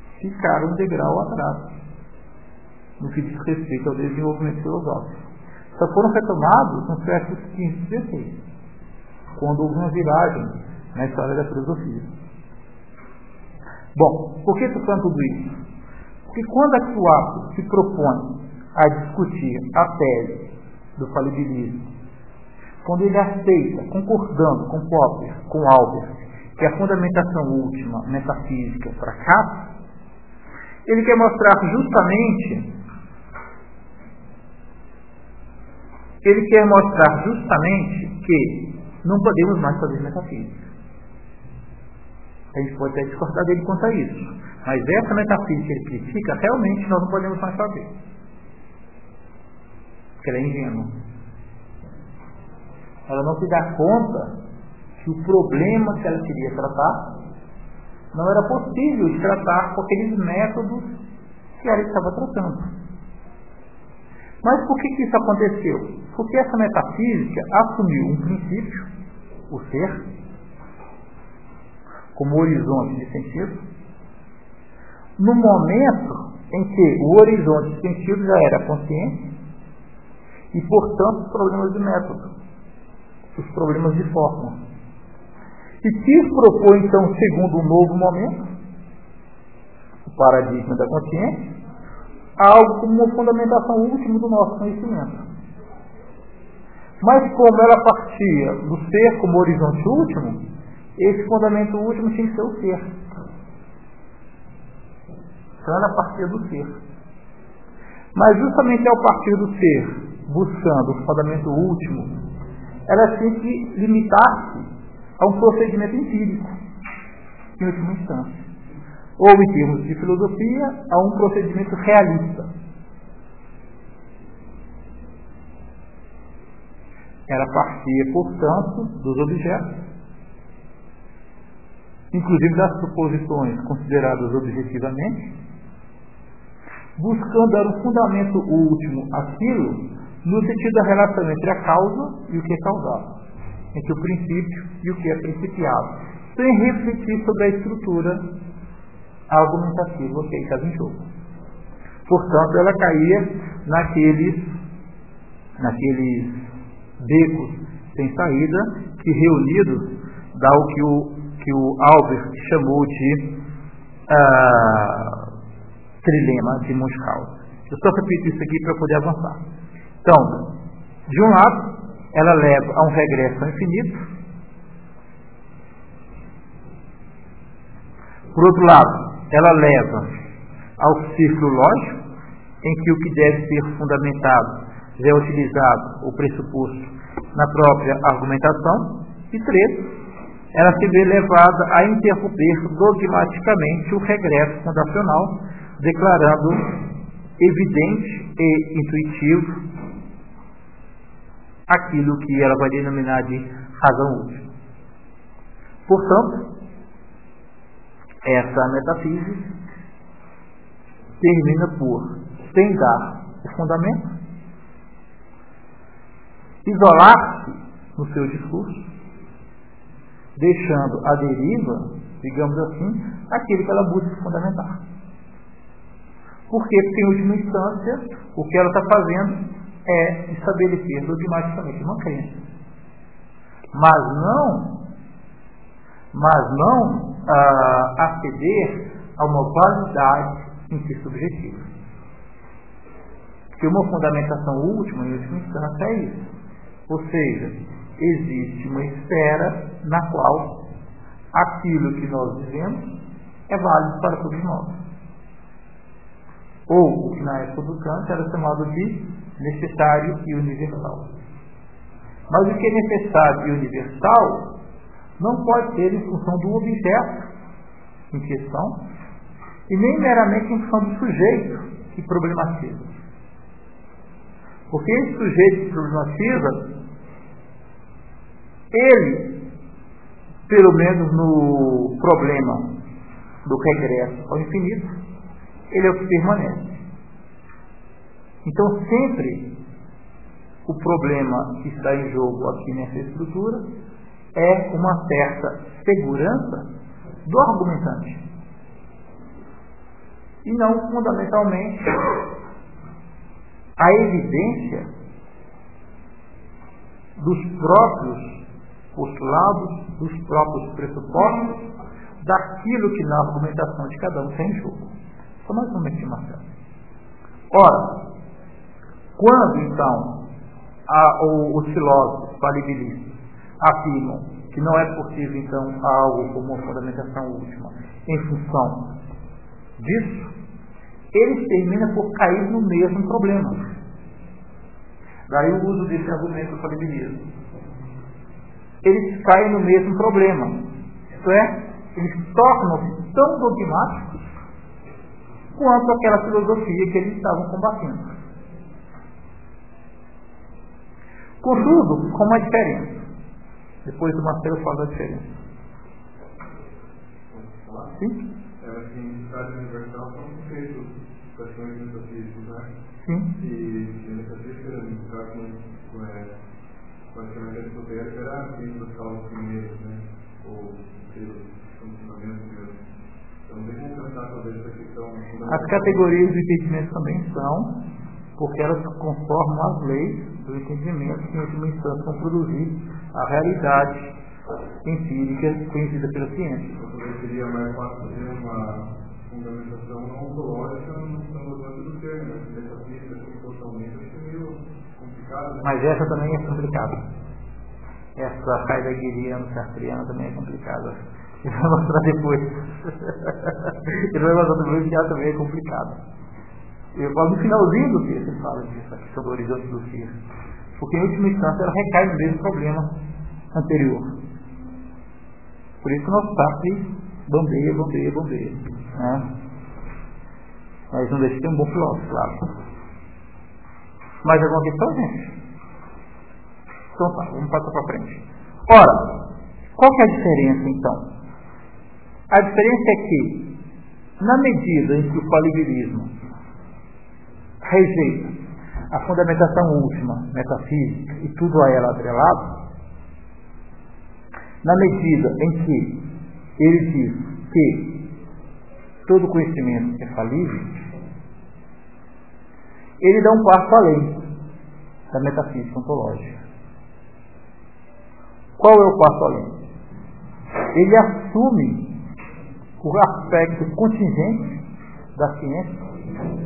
ficaram um degrau atrás no que diz respeito ao desenvolvimento filosófico. só foram retomados nos séculos quinze e dezesseis, quando houve uma viragem na história da filosofia. Bom, por que estou falando tudo isso? Porque quando Aquilino se propõe a discutir a tese do falibilismo, quando ele aceita, concordando com Popper, com Albert, que a fundamentação última metafísica fracassa, ele quer mostrar justamente ele quer mostrar justamente que não podemos mais fazer metafísica. A gente pode até discordar dele quanto a isso, mas essa metafísica que ele critica, realmente nós não podemos mais fazer. Porque ela é ingênua. Ela não se dá conta que o problema que ela queria tratar não era possível de tratar com aqueles métodos que ela estava tratando. Mas por que, que isso aconteceu? Porque essa metafísica assumiu um princípio, o ser, como horizonte de sentido, no momento em que o horizonte de sentido já era consciente e, portanto, os problemas de método, os problemas de forma. E quis propor, então, segundo um novo momento, o paradigma da consciência, algo como uma fundamentação última do nosso conhecimento. Mas como ela partia do ser como horizonte último, esse fundamento último tinha que ser o ser. Então ela partia do ser. Mas justamente ao partir do ser, buscando o fundamento último, ela tinha que limitar-se a um procedimento empírico, em última instância. Ou, em termos de filosofia, a um procedimento realista. Ela partia, portanto, dos objetos, inclusive das suposições consideradas objetivamente, buscando dar um fundamento último àquilo, no sentido da relação entre a causa e o que é causado, entre o princípio e o que é principiado, sem refletir sobre a estrutura argumentativa que estava em jogo. Portanto, ela caía naqueles, naqueles becos sem saída, que reunidos dá o que o, que o Albert chamou de uh, trilema de Munchausen. Eu só repito isso aqui para poder avançar. Então, de um lado, ela leva a um regresso ao infinito. Por outro lado, ela leva ao círculo lógico, em que o que deve ser fundamentado já é utilizado ou pressuposto na própria argumentação. E três, ela se vê levada a interromper dogmaticamente o regresso fundacional, declarando evidente e intuitivo aquilo que ela vai denominar de razão útil. Portanto, essa metafísica termina por, sem dar o fundamento, isolar-se no seu discurso, deixando à deriva, digamos assim, aquilo que ela busca fundamentar. Por quê? Porque, em última instância, o que ela está fazendo é estabelecer dogmaticamente uma crença. Mas não, mas não ah, aceder a uma validade intersubjetiva. Porque uma fundamentação última, em última instância, é isso. Ou seja, existe uma esfera na qual aquilo que nós dizemos é válido para todos nós. Ou, o que na época do Kant era chamado de necessário e universal. Mas o que é necessário e universal não pode ser em função do objeto em questão e nem meramente em função do sujeito que problematiza. Porque esse sujeito que problematiza, ele, pelo menos no problema do regresso ao infinito, ele é o que permanece. Então, sempre o problema que está em jogo aqui nessa estrutura é uma certa segurança do argumentante. E não, fundamentalmente, a evidência dos próprios postulados, dos próprios pressupostos, daquilo que na argumentação de cada um tem em jogo. Só mais uma estimação. Ora, quando então a, o, os filósofos falibilistas afirmam que não é possível então algo como uma fundamentação última em função disso, eles terminam por cair no mesmo problema. Daí o uso desse argumento do falibilismo. Eles caem no mesmo problema. Isto é, eles tornam-se tão dogmáticos quanto aquela filosofia que eles estavam combatendo. Contudo, com uma diferença. Depois do Marcelo fala da diferença. Sim? É assim, frase universal são conceitos, questões metafísicas, né? Sim. E a metafísica, no caso, é, basicamente a esotérica era a ciência das causas primeiras, né? Ou pelos funcionamentos mesmo. Então não tem como pensar talvez essa questão. As categorias do entendimento também são, porque elas conformam as leis do entendimento que, em última instância, vão produzir a realidade empírica conhecida pela ciência. Então, seria mais fácil fazer uma fundamentação não ontológica no lado do termo, né? Metafísica, totalmente, acho que é meio complicado, né? Mas essa também é complicada. Essa heideggeriana, sartriana também é complicada. Ele vai mostrar depois. Ele vai mostrar depois que ela também é complicada. Eu falo no finalzinho do texto, ele fala disso, a questão do horizonte do ser. Porque, em última instância, ela recai no mesmo problema anterior. Por isso que o nosso Sartre bambeia, bambeia, bambeia. Né? Mas não deixa de ter um bom filósofo, claro. Mais alguma questão, gente? Então tá, vamos passar para frente. Ora, qual que é a diferença, então? A diferença é que, na medida em que o falibilismo rejeita a fundamentação última, metafísica, e tudo a ela atrelado, na medida em que ele diz que todo conhecimento é falível, ele dá um passo além da metafísica ontológica. Qual é o passo além? Ele assume o aspecto contingente da ciência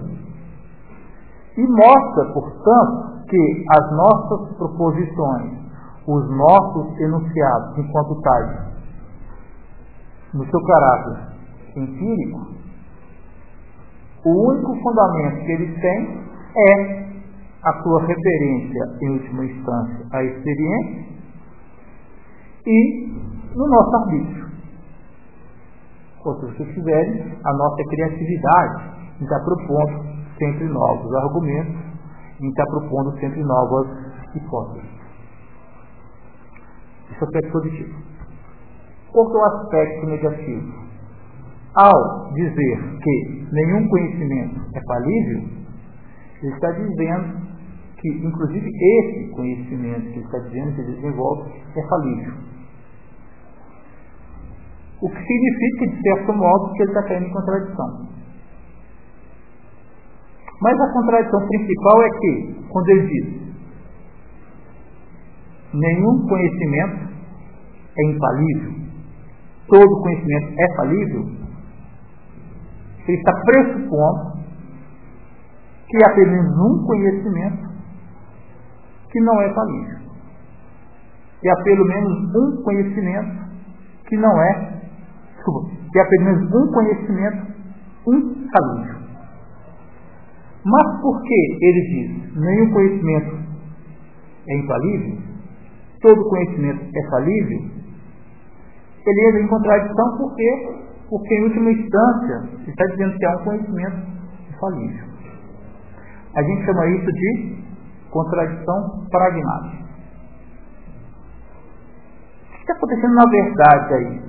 e mostra, portanto, que as nossas proposições, os nossos enunciados, enquanto tais, no seu caráter empírico, o único fundamento que eles têm é a sua referência, em última instância, à experiência e no nosso arbítrio. Ou se vocês quiserem, a nossa criatividade em estar propondo sempre novos argumentos, em estar propondo sempre novas hipóteses. Esse é o aspecto positivo. Qual é o aspecto negativo? Ao dizer que nenhum conhecimento é falível, ele está dizendo que, inclusive, esse conhecimento que ele está dizendo, que ele desenvolve, é falível. O que significa, de certo modo, que ele está caindo em contradição. Mas a contradição principal é que, quando ele diz nenhum conhecimento é infalível, todo conhecimento é falível, ele está pressupondo que há pelo menos um conhecimento que não é falível. Que há pelo menos um conhecimento que não é, desculpa, que há pelo menos um conhecimento infalível. Mas por que ele diz nenhum conhecimento é infalível, todo conhecimento é falível? Ele entra em contradição porque, porque em última instância, ele está dizendo que há um conhecimento infalível. A gente chama isso de contradição pragmática. O que está acontecendo na verdade aí?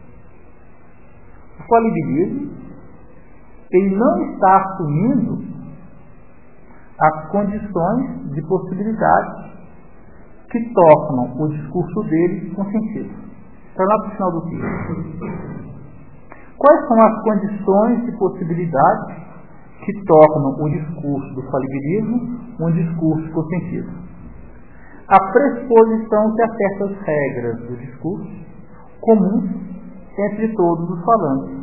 O falibilismo, ele não está assumindo as condições de possibilidade que tornam o discurso dele com sentido. Está lá para o final do texto. Quais são as condições de possibilidade que tornam o discurso do falibilismo um discurso com sentido? a pressuposição que há certas regras do discurso comuns entre todos os falantes.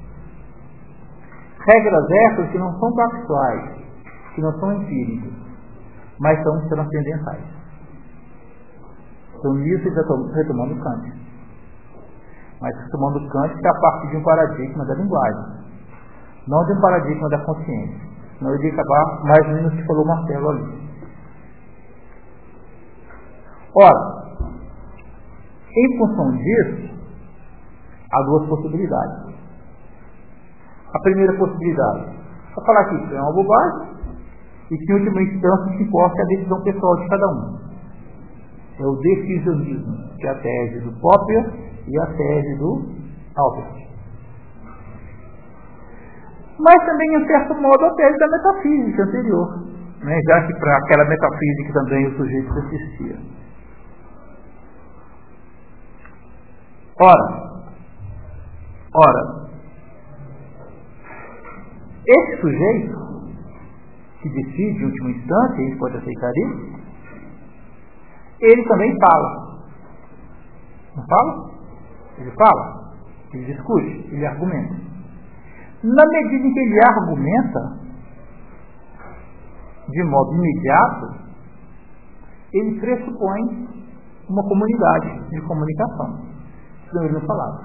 Regras essas que não são factuais, que não são empíricas, mas são transcendentais. Então, nisso ele está retomando Kant. Mas retomando Kant que é a partir de um paradigma da linguagem, não de um paradigma da consciência. Senão eu ia acabar mais ou menos o que falou Marcelo ali. Ora, em função disso, há duas possibilidades. A primeira possibilidade é falar que isso é uma bobagem e que, em última instância, o que importa é a decisão pessoal de cada um. É o decisionismo, que é a tese do Popper e a tese do Albert. Mas também, em certo modo, a tese da metafísica anterior, né? Já que para aquela metafísica também o sujeito existia. Ora, ora, esse sujeito que decide em última instância, a gente pode aceitar isso, ele também fala. Não fala? Ele fala, ele discute, ele argumenta. Na medida em que ele argumenta, de modo imediato, ele pressupõe uma comunidade de comunicação. Senão ele não falava.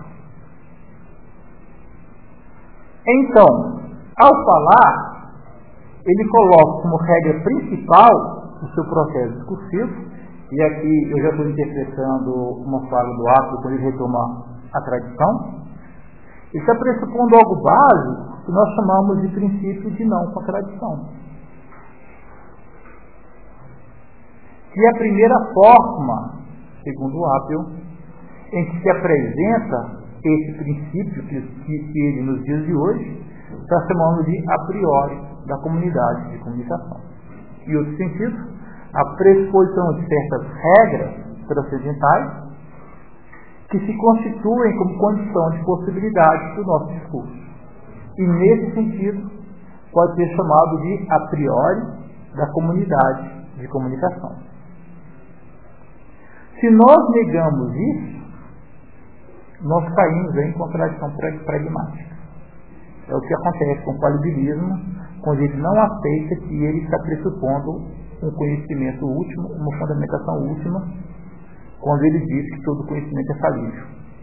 Então, ao falar, ele coloca como regra principal o seu processo discursivo, e aqui eu já estou interpretando uma fala do Apio quando ele retoma a tradição. Ele está pressupondo algo básico que nós chamamos de princípio de não contradição. Que é a primeira forma, segundo o Apio, em que se apresenta esse princípio que, que, que ele, nos dias de hoje, está chamando de a priori da comunidade de comunicação. Em outro sentido, a pressuposição de certas regras transcendentais que se constituem como condição de possibilidade do nosso discurso. E, nesse sentido, pode ser chamado de a priori da comunidade de comunicação. Se nós negamos isso, nós caímos em contradição pragmática. É o que acontece com o falibilismo, quando ele não aceita que ele está pressupondo um conhecimento último, uma fundamentação última, quando ele diz que todo conhecimento é falível.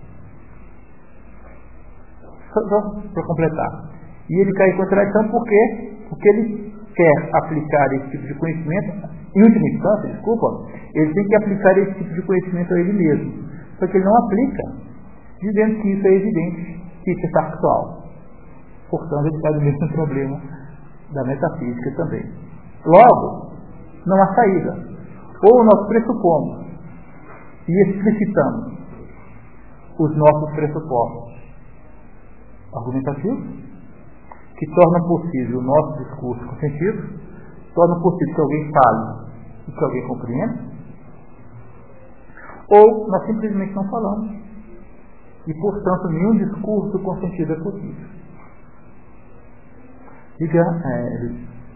Só para completar. E ele cai em contradição por quê? Porque ele quer aplicar esse tipo de conhecimento, em última instância, desculpa, ele tem que aplicar esse tipo de conhecimento a ele mesmo. Só que ele não aplica, dizendo que isso é evidente, que isso é factual. Portanto, ele está no mesmo problema da metafísica também. Logo, não há saída. Ou nós pressupomos e explicitamos os nossos pressupostos argumentativos, que tornam possível o nosso discurso com sentido, tornam possível que alguém fale e que alguém compreenda, ou nós simplesmente não falamos e, portanto, nenhum discurso com sentido é possível. Diga, é,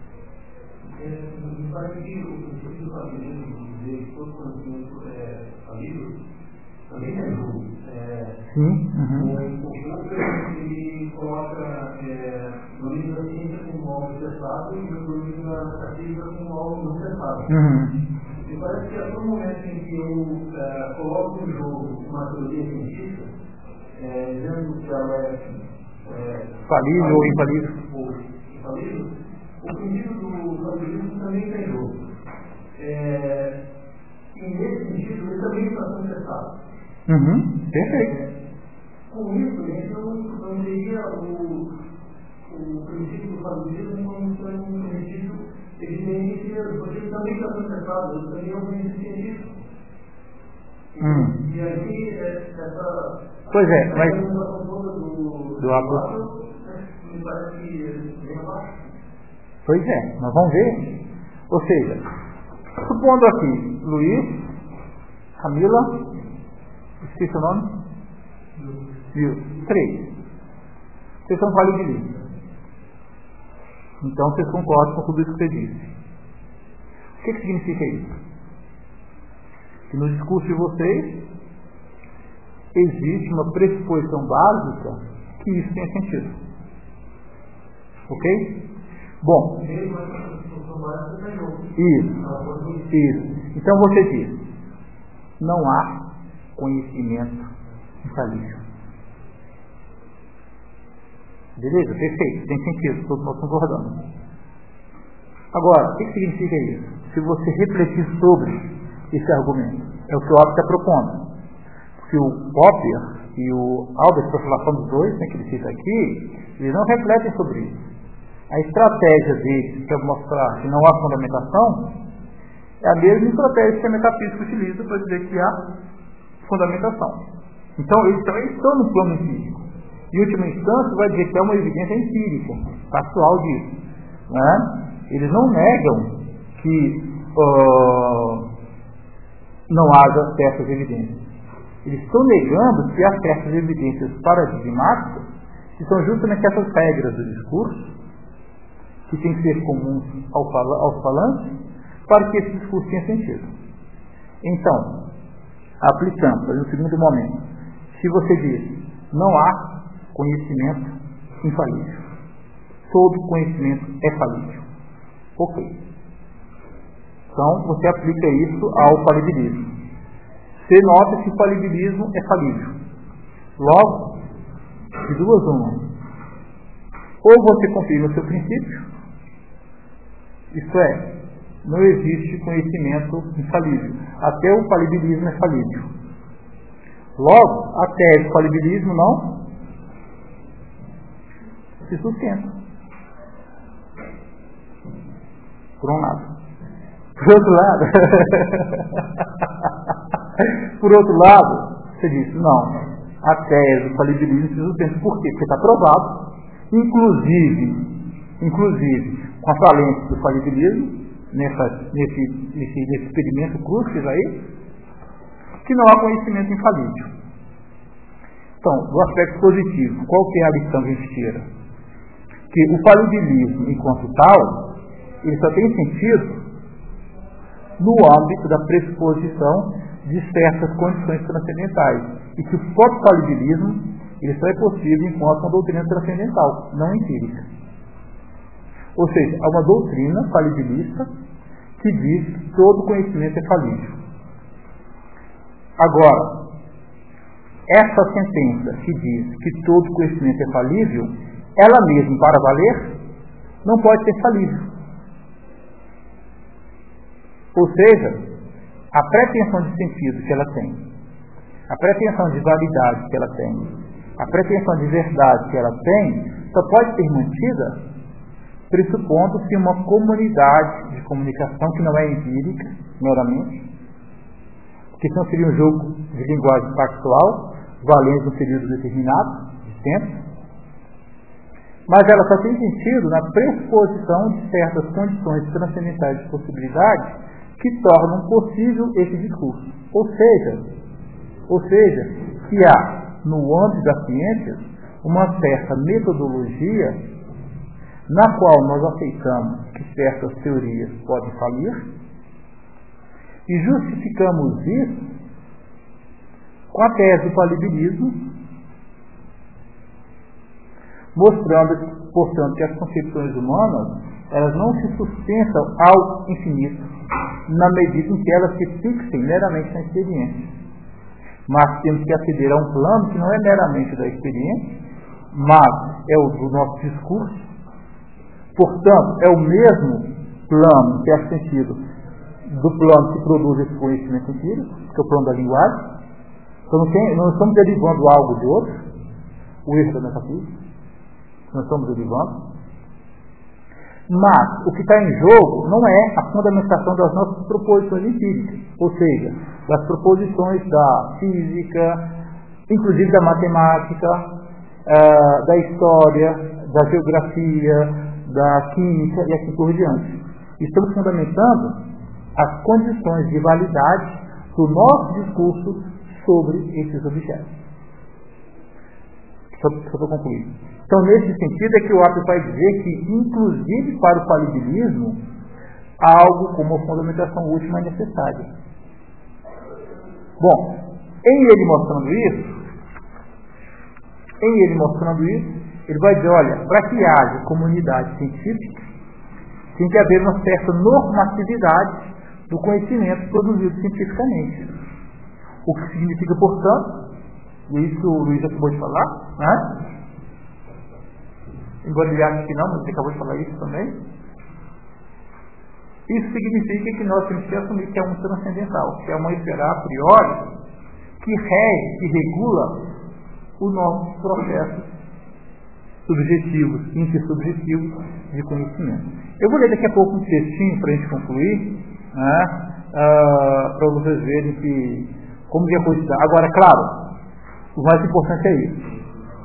me parece que o princípio do falibilismo, dizer que todo conhecimento é falível, também é jogo. Sim. Uhum. O Popper, ele coloca é, no livro da ciência como algo cessado e no livro da metafísica como algo não cessado. Uhum. Me parece que a todo momento em que eu é, coloco no jogo uma teoria científica, é, dizendo que ela é, é falível ou infalível, infalível, o princípio do falibilismo também tem jogo. É, e nesse sentido, ele também está sendo testado. Uhum. Perfeito. É, com isso, a gente não, não teria o, o princípio do falibilismo como sendo um princípio evidente, porque ele também está sendo testado, ele também é um princípio científico. Hum. E aqui, essa. Pois é, mas. A toda do, do Apio, me parece que vem abaixo. Pois é, nós vamos ver. Ou seja, supondo aqui, Luiz, Camila, esqueci o nome? Viu? Três. Vocês são falibilistas. Então vocês concordam com tudo isso que você disse. O que, que significa isso? que no discurso de vocês existe uma pressuposição básica que isso tem sentido. Ok? Bom, isso, isso. Então você diz, não há conhecimento infalível. Beleza? Perfeito, tem sentido, todos nós concordamos. Agora, o que significa isso? Se você refletir sobre esse argumento, é o que o Hoppe está propondo. Porque o Hoppe e o Albert, para falar dos dois, né, que ele cita aqui, eles não refletem sobre isso. A estratégia deles para mostrar que não há fundamentação é a mesma estratégia que a metafísica utiliza para dizer que há fundamentação. Então, eles também estão no plano empírico. Em última instância, vai dizer que é uma evidência empírica, factual disso. Né? Eles não negam que uh, não haja certas evidências. Eles estão negando que há certas evidências paradigmáticas, que são justamente essas regras do discurso, que tem que ser comuns ao fala, aos falantes, para que esse discurso tenha sentido. Então, aplicando, no segundo momento, se você diz, não há conhecimento infalível, todo conhecimento é falível. Ok. Então, você aplica isso ao falibilismo. Você nota que o falibilismo é falível. Logo, de duas uma. Ou você confirma o seu princípio, isto é, não existe conhecimento infalível. Até o falibilismo é falível. Logo, a tese do falibilismo não se sustenta. Por um lado. Por outro lado, por outro lado, você diz, não, a tese do falibilismo se sustenta. Por quê? Porque está provado, inclusive, inclusive, com a falência do falibilismo, nessa, nesse, nesse, nesse experimento Crucis aí, que não há conhecimento infalível. Então, do aspecto positivo, qual que é a lição que a gente tira? Que o falibilismo, enquanto tal, ele só tem sentido no âmbito da pressuposição de certas condições transcendentais. E que o próprio falibilismo ele só é possível enquanto uma doutrina transcendental, não empírica. Ou seja, há uma doutrina falibilista que diz que todo conhecimento é falível. Agora, essa sentença que diz que todo conhecimento é falível, ela mesma, para valer, não pode ser falível. Ou seja, a pretensão de sentido que ela tem, a pretensão de validade que ela tem, a pretensão de verdade que ela tem, só pode ser mantida pressupondo-se uma comunidade de comunicação que não é empírica, meramente, que não seria um jogo de linguagem factual, valendo um período determinado de tempo, mas ela só tem sentido na pressuposição de certas condições transcendentais de possibilidade que tornam possível esse discurso. Ou seja, ou seja, que há, no âmbito das ciências, uma certa metodologia na qual nós aceitamos que certas teorias podem falir e justificamos isso com a tese do falibilismo, mostrando, portanto, que as concepções humanas elas não se sustentam ao infinito na medida em que elas se fixem meramente na experiência. Mas temos que aceder a um plano que não é meramente da experiência, mas é o do nosso discurso. Portanto, é o mesmo plano, em certo sentido, do plano que produz esse conhecimento empírico, que é o plano da linguagem. Então, não, tem, não estamos derivando algo de outro, o erro da metafísica, não estamos derivando. Mas o que está em jogo não é a fundamentação das nossas proposições empíricas, ou seja, das proposições da física, inclusive da matemática, uh, da história, da geografia, da química e assim por diante. Estamos fundamentando as condições de validade do nosso discurso sobre esses objetos. Só, só para concluir. Então, nesse sentido, é que o Hoppe vai dizer que, inclusive para o falibilismo, algo como a fundamentação última é necessária. Bom, em ele mostrando isso, em ele mostrando isso, ele vai dizer, olha, para que haja comunidade científica, tem que haver uma certa normatividade do conhecimento produzido cientificamente. O que significa, portanto, e isso o Luiz acabou de falar, né? Embora ele ache que não, mas ele acabou de falar isso também. Isso significa que nós temos que assumir que é um transcendental, que é uma esfera a priori que rege, que regula os nossos processos subjetivos, intersubjetivos de conhecimento. Eu vou ler daqui a pouco um textinho para a gente concluir, né, uh, para vocês verem que, como que a coisa está. Agora, claro, o mais importante é isso.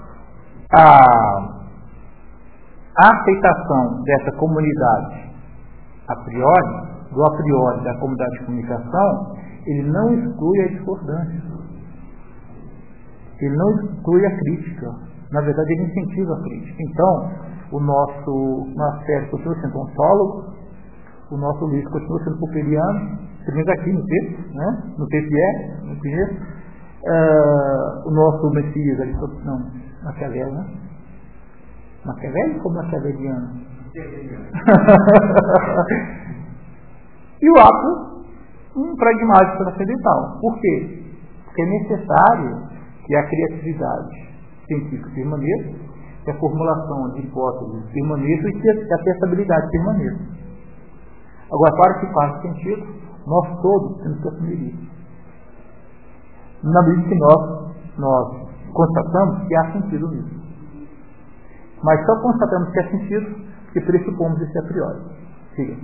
A, a aceitação dessa comunidade a priori, do a priori da comunidade de comunicação, ele não exclui a discordância. Ele não exclui a crítica. Na verdade, ele incentiva a crítica. Então, o nosso Marcelo continua sendo ontólogo, o nosso Luiz continua sendo popperiano, pelo menos aqui no texto, né? No texto é, no primeiro. Uh, o nosso Messias, ali, não, Maquiavel, né? Maquiavélico ou maquiaveliano? E o ato, um pragmático transcendental. Por quê? Porque é necessário que a criatividade científica permaneça, que a formulação de hipóteses permaneça e que a testabilidade permaneça. Agora, para que faça sentido, nós todos temos que assumir isso. Na medida que nós, nós constatamos que há sentido nisso. Mas só constatamos que há sentido porque pressupomos isso a priori. Siga.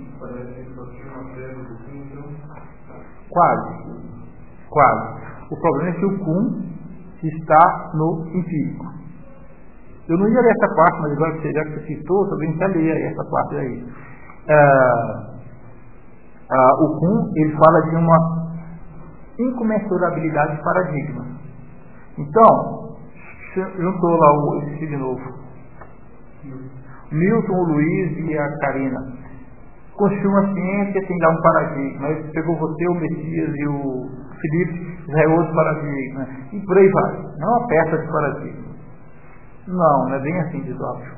Quase. Quase. O problema é que o Kuhn está no empírico. Eu não ia ler essa parte, mas agora que você já que você citou, também já leia essa parte aí. Ah, ah, o Kuhn, ele fala de uma incomensurabilidade de paradigma. Então, juntou lá o esse de novo. Milton, o Luiz e a Karina. Construiu uma ciência tem lá um paradigma. Aí pegou você, o Messias e o Felipe, já é outro paradigma. E por aí vai. Não é uma peça de paradigma. Não, não é bem assim, diz óbvio.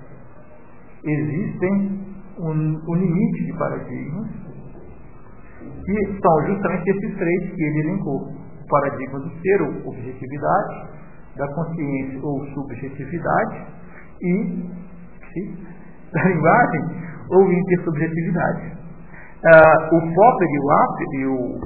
Existem um, um limite de paradigmas que são justamente esses três que ele elencou. O paradigma do ser, ou objetividade, da consciência ou subjetividade e sim, da linguagem ou intersubjetividade. Uh, o Popper e o Apper e o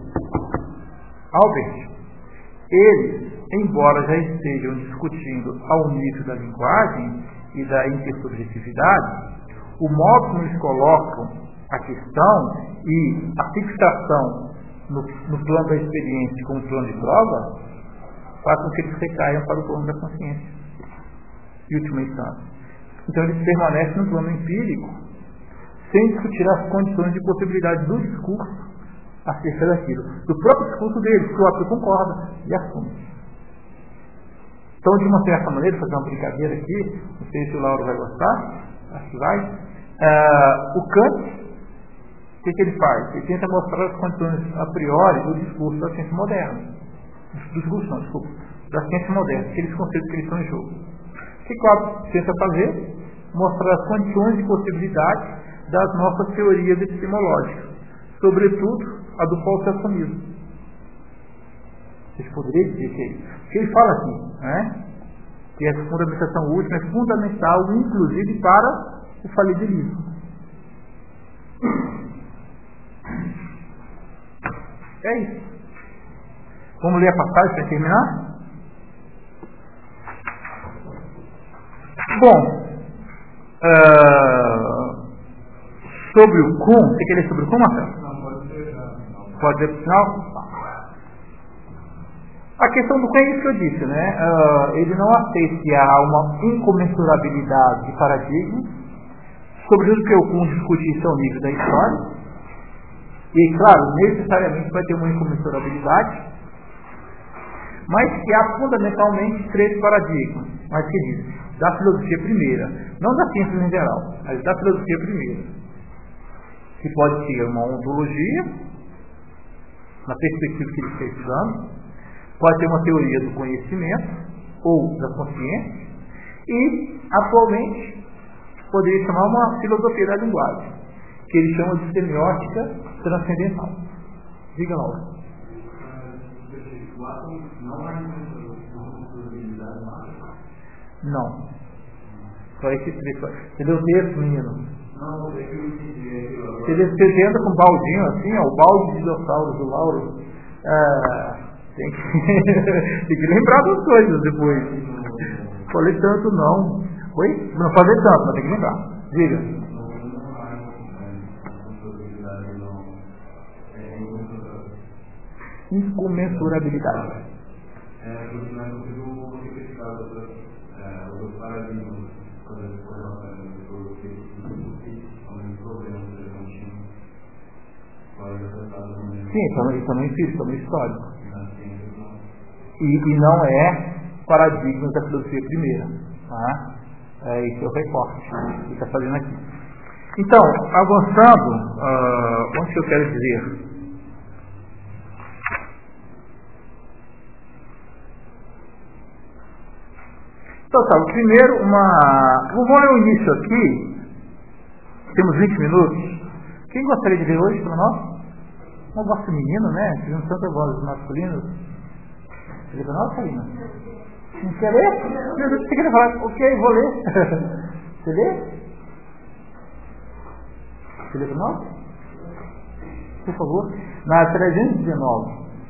Albert, eles, embora já estejam discutindo ao nível da linguagem e da intersubjetividade, o modo como eles colocam a questão e a fixação no, no plano da experiência como plano de prova faz com que eles recaiam para o plano da consciência, em última instância. Então eles permanecem no plano empírico, sem discutir as condições de possibilidade do discurso acerca daquilo. Do próprio discurso deles, que o outro concorda e assume. Então, de uma certa maneira, vou fazer uma brincadeira aqui, não sei se o Lauro vai gostar, acho que vai. Uh, o Kant, o que, que ele faz? Ele tenta mostrar as condições a priori do discurso da ciência moderna. Do discurso não, desculpa. Da ciência moderna, aqueles conceitos que eles estão em jogo. O que o Kant tenta fazer? Mostrar as condições de possibilidade das nossas teorias epistemológicas, sobretudo a do falsacionismo. Vocês poderiam dizer que é isso? Porque ele fala assim, né? Que essa fundamentação última é fundamental, inclusive para o falibilismo. É isso. Vamos ler a passagem para terminar? Bom, uh, sobre o Kuhn, você quer ler sobre o Kuhn, Marcelo? Não, pode ser. Pode ser pro final? A questão do Kuhn é isso que eu disse, né? Uh, ele não aceita que há uma incomensurabilidade de paradigmas, sobretudo porque o Kuhn discute isso ao nível da história, e claro, necessariamente vai ter uma incomensurabilidade, mas que há fundamentalmente três paradigmas, mas que diz, da filosofia primeira, não da ciência em geral, mas da filosofia primeira, que pode ser uma ontologia, na perspectiva que ele está estudando, Pode ter uma teoria do conhecimento ou da consciência e, atualmente, poderia chamar uma filosofia da linguagem, que ele chama de semiótica transcendental. Diga, Laura. Não. Só esse trecho. Entendeu o texto, menino? Não, é que eu entendi. Você, você entra com um baldinho assim, ó, o balde de dinossauros do Lauro. Ah, tem, que, tem que lembrar das coisas depois. Falei tanto não. Oi? Não falei tanto, mas tem que lembrar. Diga. Incomensurabilidade. É, porque nós conseguimos simplificar os paradigmas, fazer as coisas, os problemas que a gente tinha. Sim, isso também fiz, isso também histórico. E, e não é paradigma da filosofia primeira. Tá? É, isso é o recorte que está fazendo aqui. Então, avançando, uh, onde que eu quero dizer? Então, tá, primeiro, uma... Vamos ler o início aqui. Temos vinte minutos. Quem gostaria de ver hoje para nós? Uma voz feminina, né? Tivemos tantas vozes masculinas. Você lê para nós, Karina? Não quer ler? Meu Deus, você quer falar? Ok, vou ler. Você lê? Você lê para nós? Por favor. Na trezentos e dezenove.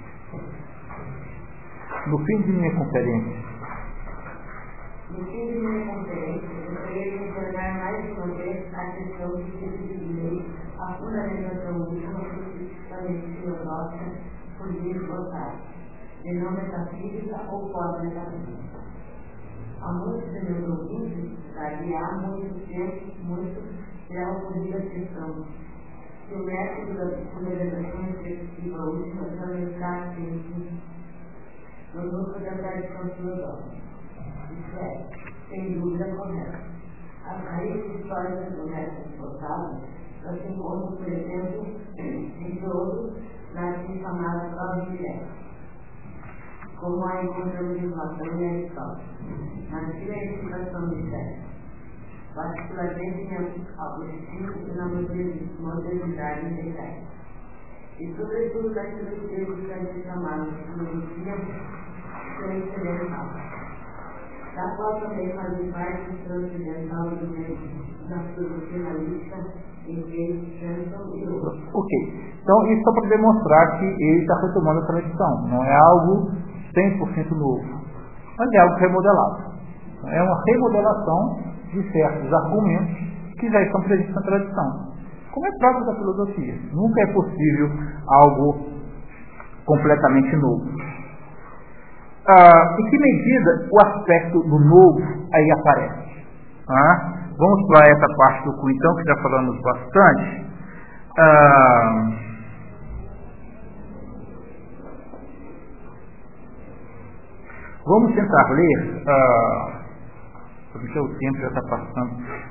No fim de minha conferência. No fim de minha conferência, eu queria mencionar mais uma vez a questão de substituir a fundamentação última especificamente filosófica por via vontade, e não metafísica ou pós-metafísica. Há muitos de meus ouvintes, ali há muito tempo, muito, já ocorrido a questão que o método da fundamentação específica última também está presente no núcleo da tradição filosófica. Isso é, sem dúvida, correta. As raízes históricas do método esgotado nós se encontram, por exemplo, em todo na assim chamada prova direta, como a encontramos em Platão e Aristóteles, na diversificação de sexo, particularmente em Agostinho e na modernidade integral. E, sobretudo, naquilo que eles se chamavam de filosofia transcendental, da qual também fazem parte transcendental do método da filosofia analítica em que Shanton e outros. Ok. Então, isso só para demonstrar que ele está retomando a tradição. Não é algo cem por cento novo, mas é algo remodelado. É uma remodelação de certos argumentos que já estão presentes na tradição, como é próprio da filosofia. Nunca é possível algo completamente novo. Ah, em que medida o aspecto do novo aí aparece? Ah, vamos para essa parte do cu, então, que já falamos bastante. Ah, vamos tentar ler, ah, porque o tempo já está passando.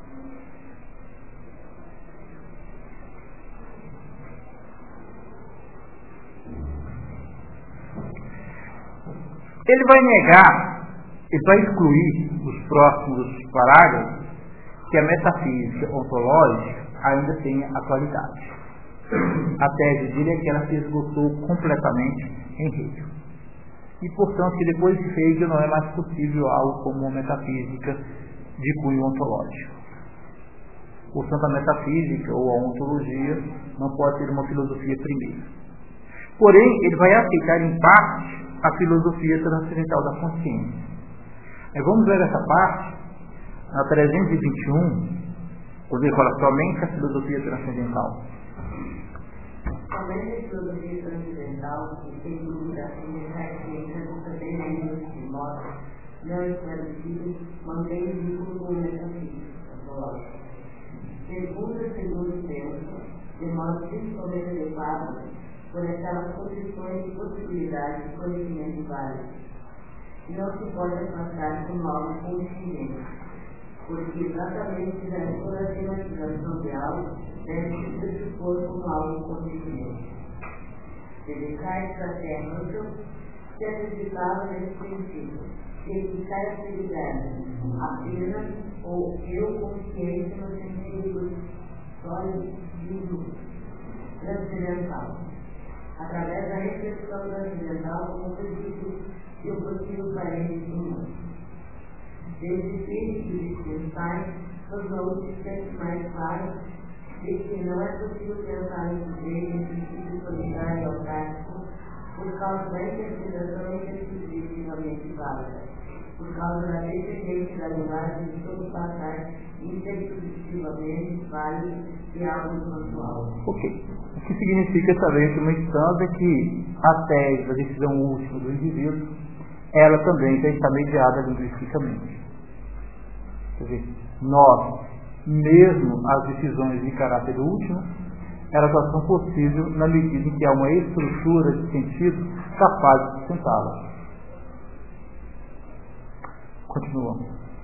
Ele vai negar, ele vai excluir nos próximos parágrafos que a metafísica ontológica ainda tem atualidade. A tese dele é que ela se esgotou completamente em Hegel. E, portanto, que depois de Hegel não é mais possível algo como uma metafísica de cunho ontológico. Portanto, a metafísica ou a ontologia não pode ser uma filosofia primeira. Porém, ele vai aceitar em parte a filosofia transcendental da consciência. Aí vamos ver essa parte, na trezentos e vinte e um, quando ele fala somente a filosofia transcendental. Somente a filosofia transcendental, que sem dúvida tem características também ainda de modo não esclarecidas, mantém o vínculo com a metafísica ontológica. Segundo segundo tempo, de modo principalmente elevado, por aquelas condições de possibilidade de conhecimento válido. Não se pode afastar com algo contingente, porque exatamente a relativatização de algo deve se pressupor como algo contingente. Se Descartes até Hegel se acreditava nesse princípio, de que caracterizava apenas o eu consciente no sentido sólido transcendental, através da reflexão transcendental como princípio e o possível parente do mundo. Desse espírito de Wittgenstein, tornou-se sempre mais claro de que não é possível pensar em sujeito em princípio solidário e autárquico por causa da interpretação excessivamente válida, por causa da dependência da linguagem de todo passar interpretativamente válido de algo pontual. Ok. O que significa também, uma instância, que a tese da decisão última do indivíduo, ela também já está mediada linguisticamente. Quer dizer, nós, mesmo as decisões de caráter último, elas só são possíveis na medida em que há uma estrutura de sentido capaz de sustentá-las. Continuamos.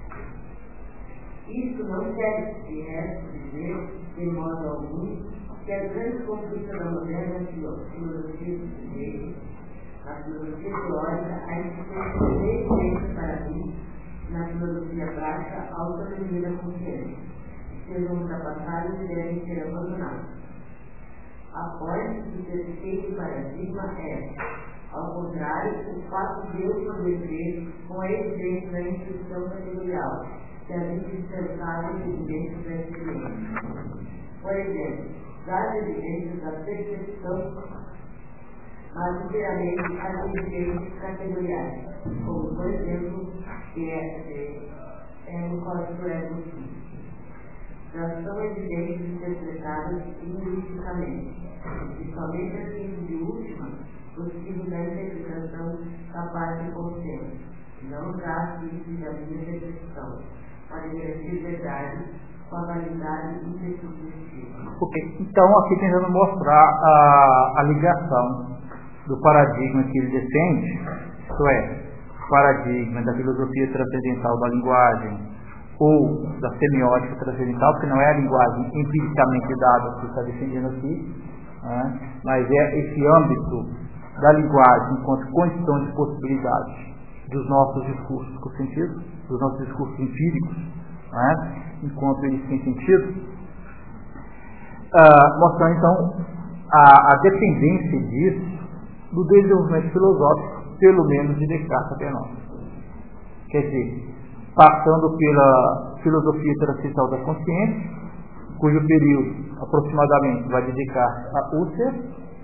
Isso não quer dizer, de modo algum, que a grande conquista da moderna filosofia do sujeito, na filosofia teórica, a existência de evidência para mim, na filosofia prática, a autonomia da consciência, sejam ultrapassados e devem ser abandonados. Após que o terceiro paradigma é, ao contrário, o fato de eu poder ver com a evidência da instrução categorial, que a gente dispensável de evidências da experiência. Por exemplo, das evidências da percepção, mas inteiramente as evidências categoriais, como, por exemplo, que é, é, é no código ego. Já são evidências interpretadas linguisticamente, e somente a fim de última, possível da interpretação capaz de consenso, não já fins da minha repetição, para garantir verdade com a validade indescritível. Ok, então aqui tentando mostrar a, a ligação do paradigma que ele defende, isto é, o paradigma da filosofia transcendental da linguagem, ou da semiótica transcendental, porque não é a linguagem empiricamente dada que está defendendo aqui, né, mas é esse âmbito da linguagem enquanto condição de possibilidade dos nossos discursos com sentido, dos nossos discursos empíricos, né, enquanto eles têm sentido, uh, mostrando então a, a dependência disso do desenvolvimento filosófico, pelo menos de Descartes até nós. Quer dizer, passando pela filosofia transcendental da consciência, cujo período aproximadamente vai dedicar a Husserl,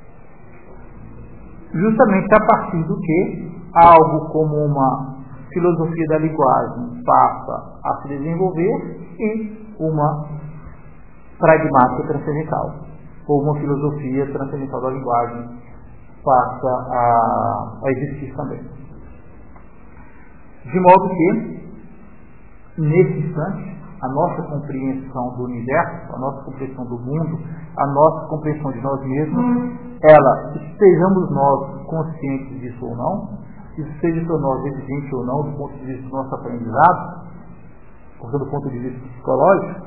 justamente a partir do que algo como uma filosofia da linguagem passa a se desenvolver e uma pragmática transcendental, ou uma filosofia transcendental da linguagem passa a, a existir também. De modo que, nesse instante, a nossa compreensão do universo, a nossa compreensão do mundo, a nossa compreensão de nós mesmos, ela, estejamos nós conscientes disso ou não, isso seja para nós evidente ou não, do ponto de vista do nosso aprendizado, ou do ponto de vista psicológico,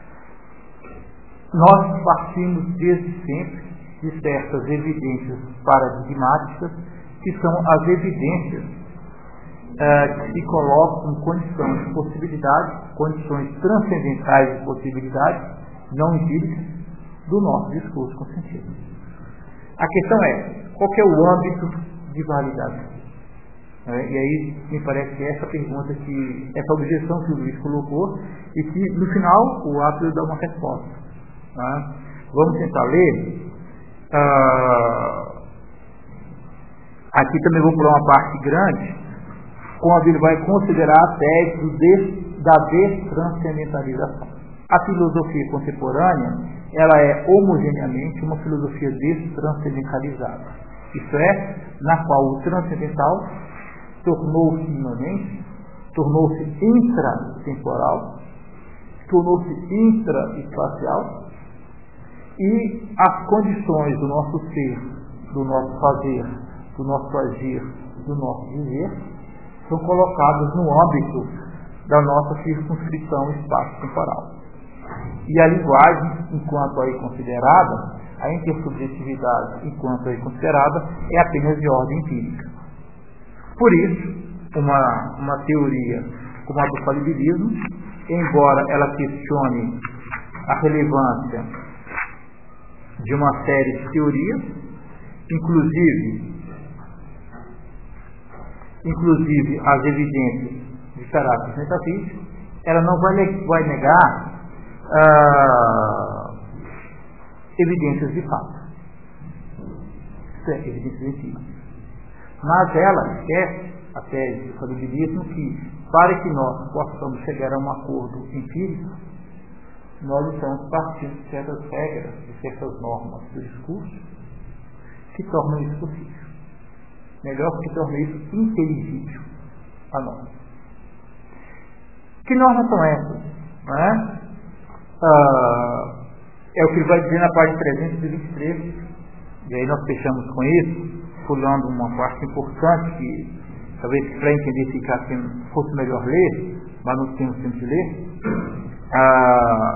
nós partimos desde sempre de certas evidências paradigmáticas, que são as evidências uh, que se colocam em condições de possibilidade, condições transcendentais de possibilidade, não empíricas, do nosso discurso com sentido. A questão é, qual que é o âmbito de validade? É, e aí me parece que essa pergunta, que, essa objeção que o Luiz colocou, e que no final o Apio dá uma resposta. Tá? Vamos tentar ler. Uh, aqui também vou pular uma parte grande, quando ele vai considerar a tese do des, da destranscendentalização. A filosofia contemporânea, ela é homogeneamente uma filosofia destranscendentalizada. Isso é, na qual o transcendental tornou-se imanente, tornou-se intratemporal, tornou-se intraespacial, e as condições do nosso ser, do nosso fazer, do nosso agir, do nosso viver, são colocadas no âmbito da nossa circunscrição espaço-temporal. E a linguagem, enquanto aí considerada, a intersubjetividade, enquanto aí considerada, é apenas de ordem empírica. Por isso, uma, uma teoria como a do falibilismo, embora ela questione a relevância de uma série de teorias, inclusive, inclusive as evidências de caráter metafísico, ela não vai, vai negar ah, evidências de fato. Isso é, evidências empíricas. Mas ela esquece, a tese do falibilismo, que para que nós possamos chegar a um acordo empírico, nós estamos partindo de certas regras, de certas normas do discurso, que tornam isso possível. Melhor que tornem isso inteligível a nós. Que normas são essas? Não é? Ah, é o que ele vai dizer na página trezentos e vinte e três, e aí nós fechamos com isso, pulando uma parte importante que talvez para entender ficasse, fosse melhor ler, mas não temos tempo de ler. Ah,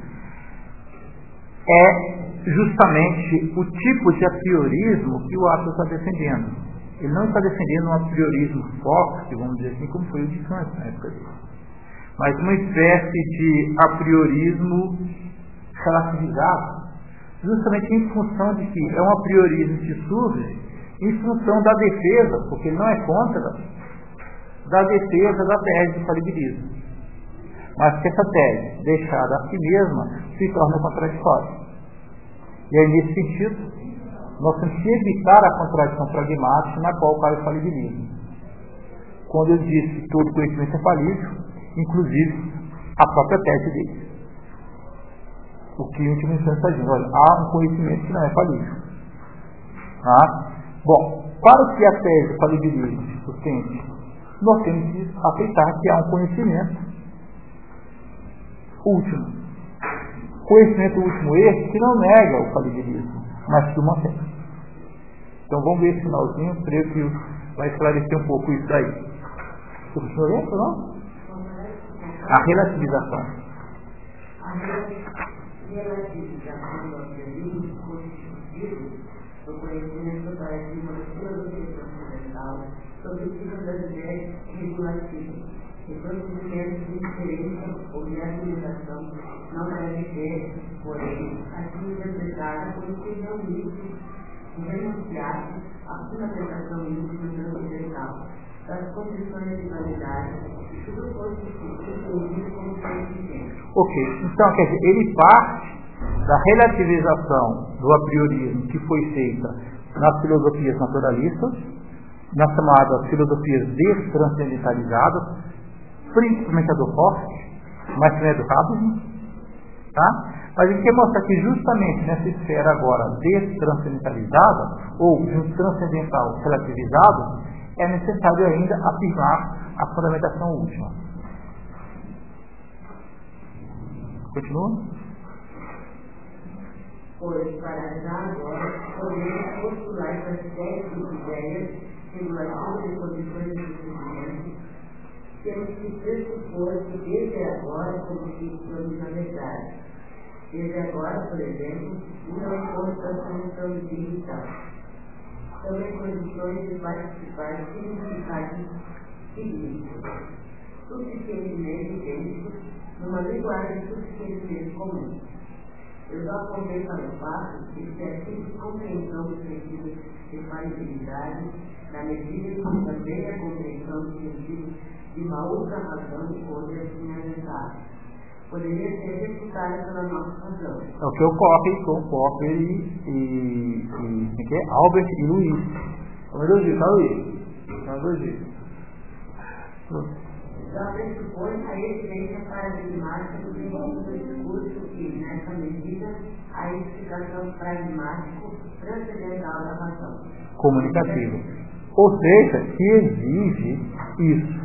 é justamente o tipo de apriorismo que o Atlas está defendendo. Ele não está defendendo um apriorismo forte, vamos dizer assim, como foi o de Kant na época dele, mas uma espécie de apriorismo relativizado, justamente em função de que é um apriorismo que surge em função da defesa, porque ele não é contra da defesa da tese do falibilismo, mas que essa tese, deixada a si mesma, se torna contraditória. E aí, nesse sentido, nós temos que evitar a contradição pragmática na qual cai o falibilismo. Quando ele diz que todo conhecimento é falível, inclusive a própria tese dele. O que em última instância está dizendo, olha, há um conhecimento que não é falível. Ah? Bom, para que a tese do falibilismo se sustente, nós temos que aceitar que há um conhecimento último. Conhecimento último esse que não nega o falibilismo, mas que o mantém. Então vamos ver esse finalzinho, creio que vai esclarecer um pouco isso daí. Você continua lendo, não? A relativização. A relativização do apriorismo constitutivo do conhecimento da filosofia transcendental sobre o tipo das ideias regulativas e procedimentos de diferença ou de harmonização não deve ter, porém, assim interpretada como se realmente renunciasse à fundamentação íntima transcendental das condições de validade e tudo fosse entendido como conhecimento. Ok, então quer dizer, ele parte da relativização do apriorismo que foi feita nas filosofias naturalistas, nas chamadas filosofias destranscendentalizadas, principalmente a do Hobbes, mas também a do Husserl, tá? Mas a gente quer mostrar que justamente nessa esfera agora destranscendentalizada, ou de um transcendental relativizado, é necessário ainda afirmar a fundamentação última. Continua? Pois, para já agora, podemos postular as séries de ideias, regulações e condições de procedimento, temos que pressupor que desde agora constituímos a verdade. Desde agora, por exemplo, não consta a solução de digital. Também condições de participar de significados seguintes, suficientemente idênticos, numa linguagem suficientemente comum. Eu já apontei para o fato de que é simples compreensão do sentido de falibilidade, na medida em que também a compreensão do sentido de uma outra razão outra fundamental poderia ser refutada pela nossa razão. É o que ocorre com Popper e, e, e que é Albert e Luiz. É um elogio, tá, Luiz? É um elogio. Já pressupõe a evidência paradigmática do sentido do discurso e, nessa medida, a explicação pragmático transcendental da razão. Comunicativa. Ou seja, que exige isso.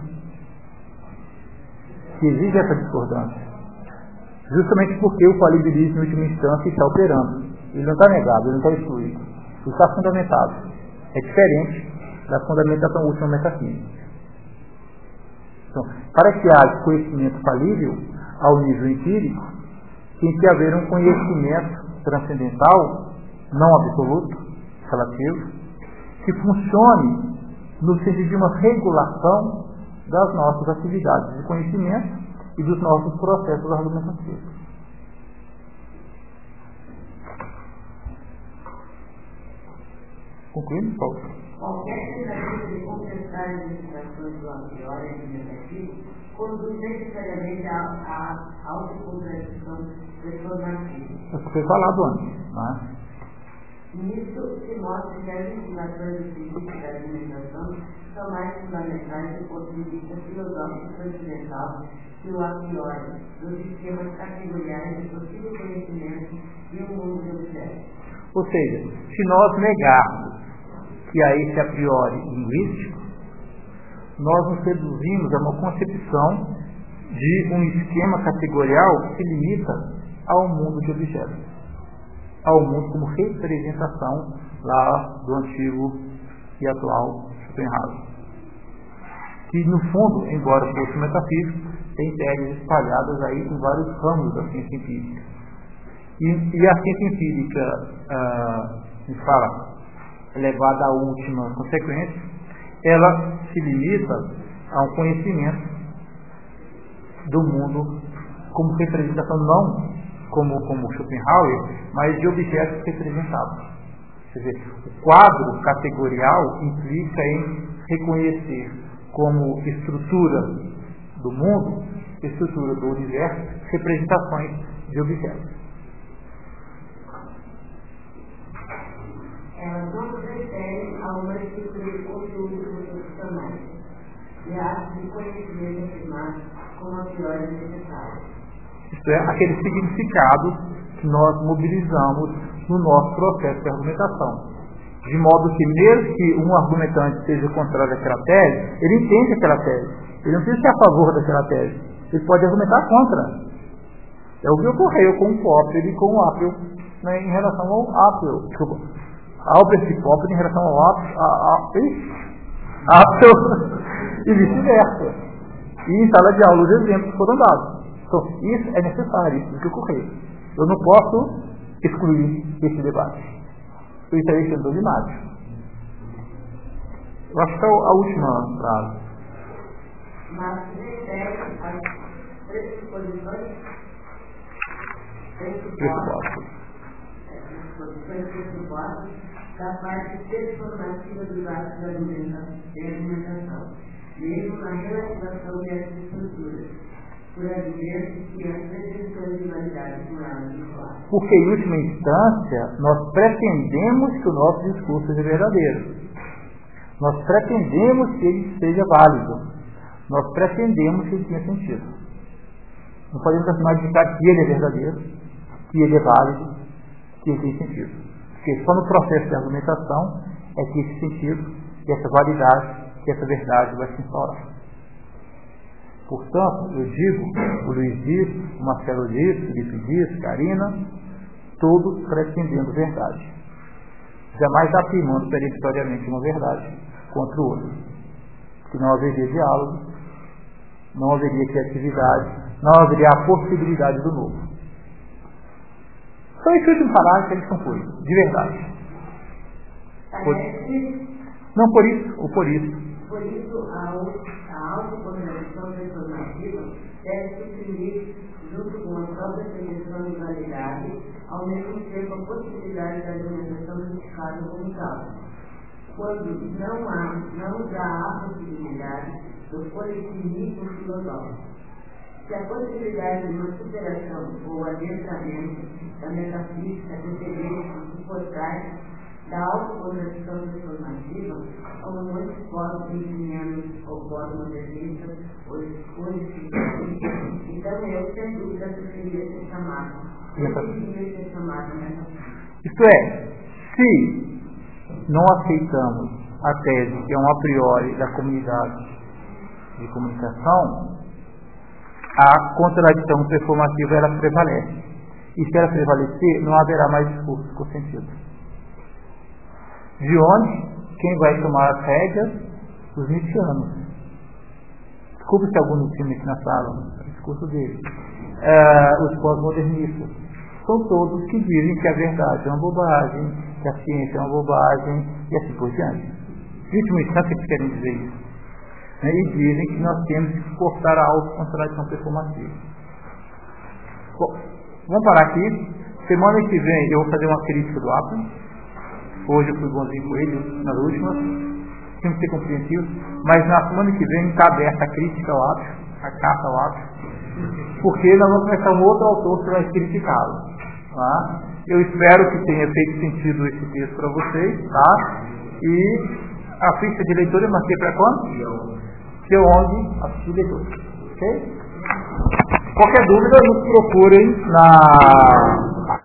Que exige essa discordância. Justamente porque o falibilismo, em última instância, está operando. Ele não está negado, ele não está excluído. Ele está fundamentado. É diferente da fundamentação última metafísica. Então, para que haja conhecimento falível ao nível empírico, tem que haver um conhecimento transcendental, não absoluto, relativo, que funcione no sentido de uma regulação das nossas atividades de conhecimento e dos nossos processos argumentativos. Concluindo, Paulo? Qualquer tentativa de contestar as limitações do a priori argumentativo conduz necessariamente à autocontradição performativa. Isso foi falado antes, não é? Nisso se mostra que as limitações do princípio da argumentação são mais fundamentais do ponto de vista filosófico transcendental que o a priori, dos sistemas categoriais de possível conhecimento e um mundo de objetos. Ou seja, se nós negarmos que há esse a priori linguístico, nós nos reduzimos a uma concepção de um esquema categorial que se limita ao mundo de objetos, ao mundo como representação lá do antigo e atual Schopenhauer, que no fundo, embora fosse metafísico, tem teses espalhadas aí em vários ramos da ciência empírica. E, e a ciência empírica, ah, me fala, levada à última consequência, ela se limita a um conhecimento do mundo como representação, não como, como Schopenhauer, mas de objetos representados. Quer dizer, o quadro categorial implica em reconhecer como estrutura do mundo, estrutura do universo, representações de objetos. Elas não se referem a uma estrutura de conteúdo profissionais e atos de conhecimento afirmado como a priori necessário. Isto é, aquele significado que nós mobilizamos no nosso processo de argumentação. De modo que, mesmo que um argumentante seja contrário àquela tese, ele entende aquela tese. Ele não precisa ser a favor daquela tese. Ele pode argumentar contra. É o que ocorreu com o Popper e com o Apple, né, em relação ao Apple. Desculpa. Albert e Popper em relação ao Apple, a, a, Apple e vice-versa. E em sala de aula os exemplos foram dados. Então, isso é necessário, isso que ocorreu. Eu não posso excluir esse debate. Eu estarei sendo dogmático. Eu acho que é a última frase. Mas se refere às pressuposições pressupostas pressupostas da parte performativa dos atos da argumentação, mesmo na relativação dessas estruturas, por argumentos que as pretensões de validade moral vincular. Porque, em última instância, nós pretendemos que o nosso discurso seja verdadeiro. Nós pretendemos que ele seja válido. Nós pretendemos que ele tenha sentido. Não podemos afirmar de que ele é verdadeiro, que ele é válido, que ele tem sentido. Porque só no processo de argumentação é que esse sentido, que essa validade, que essa verdade vai se instaurar. Portanto, eu digo, o Luiz diz, o Marcelo diz, o Felipe diz, Karina, todos pretendendo verdade. Jamais afirmando peremptoriamente uma verdade contra o outro. Porque não haveria diálogo, não haveria criatividade, não haveria a possibilidade do novo. Então, esse último parágrafo eles concluem, de verdade. Por... Não por isso, ou por isso. Por isso, a autocondenação transformativa deve se imprimir junto com a própria percepção de validade, ao mesmo tempo a possibilidade da argumentação criticada como tal. Quando não há, não já há possibilidade do coletivismo filosófico. Se a possibilidade de uma superação ou adentramento da metafísica deveria suportar da autocondição transformativa, como muitos povos engenheiros ou pós-modernistas ou escolhas, então eu, sem dúvida, preferia ser chamado, preferia ser chamado metafísica. Isto é, se não aceitamos a tese que é um a priori da comunidade de comunicação, a contradição performativa ela prevalece. E se ela prevalecer, não haverá mais discurso com sentido. De onde? Quem vai tomar as rédeas? Os nietzschianos. Desculpe se algum nietzschiano aqui na sala, é o discurso dele. Uh, os pós-modernistas. São todos que dizem que a verdade é uma bobagem, que a ciência é uma bobagem, e assim por diante. Em última instância, eles querem dizer isso. Né? E dizem que nós temos que cortar a autocontradição performativa. Bom, vamos parar aqui. Semana que vem eu vou fazer uma crítica do Atlas. Hoje eu fui bonzinho com ele, nas últimas. Temos que ser compreensivos. Mas na semana que vem está aberta a crítica ao Atlas, a carta ao Atlas. Porque nós vamos começar um outro autor que vai criticá-lo. Tá? Eu espero que tenha feito sentido esse texto para vocês. Tá? E a ficha de leitura eu marquei para quando? Dia onze, a ficha de leitura. Ok? Qualquer dúvida, nos procurem na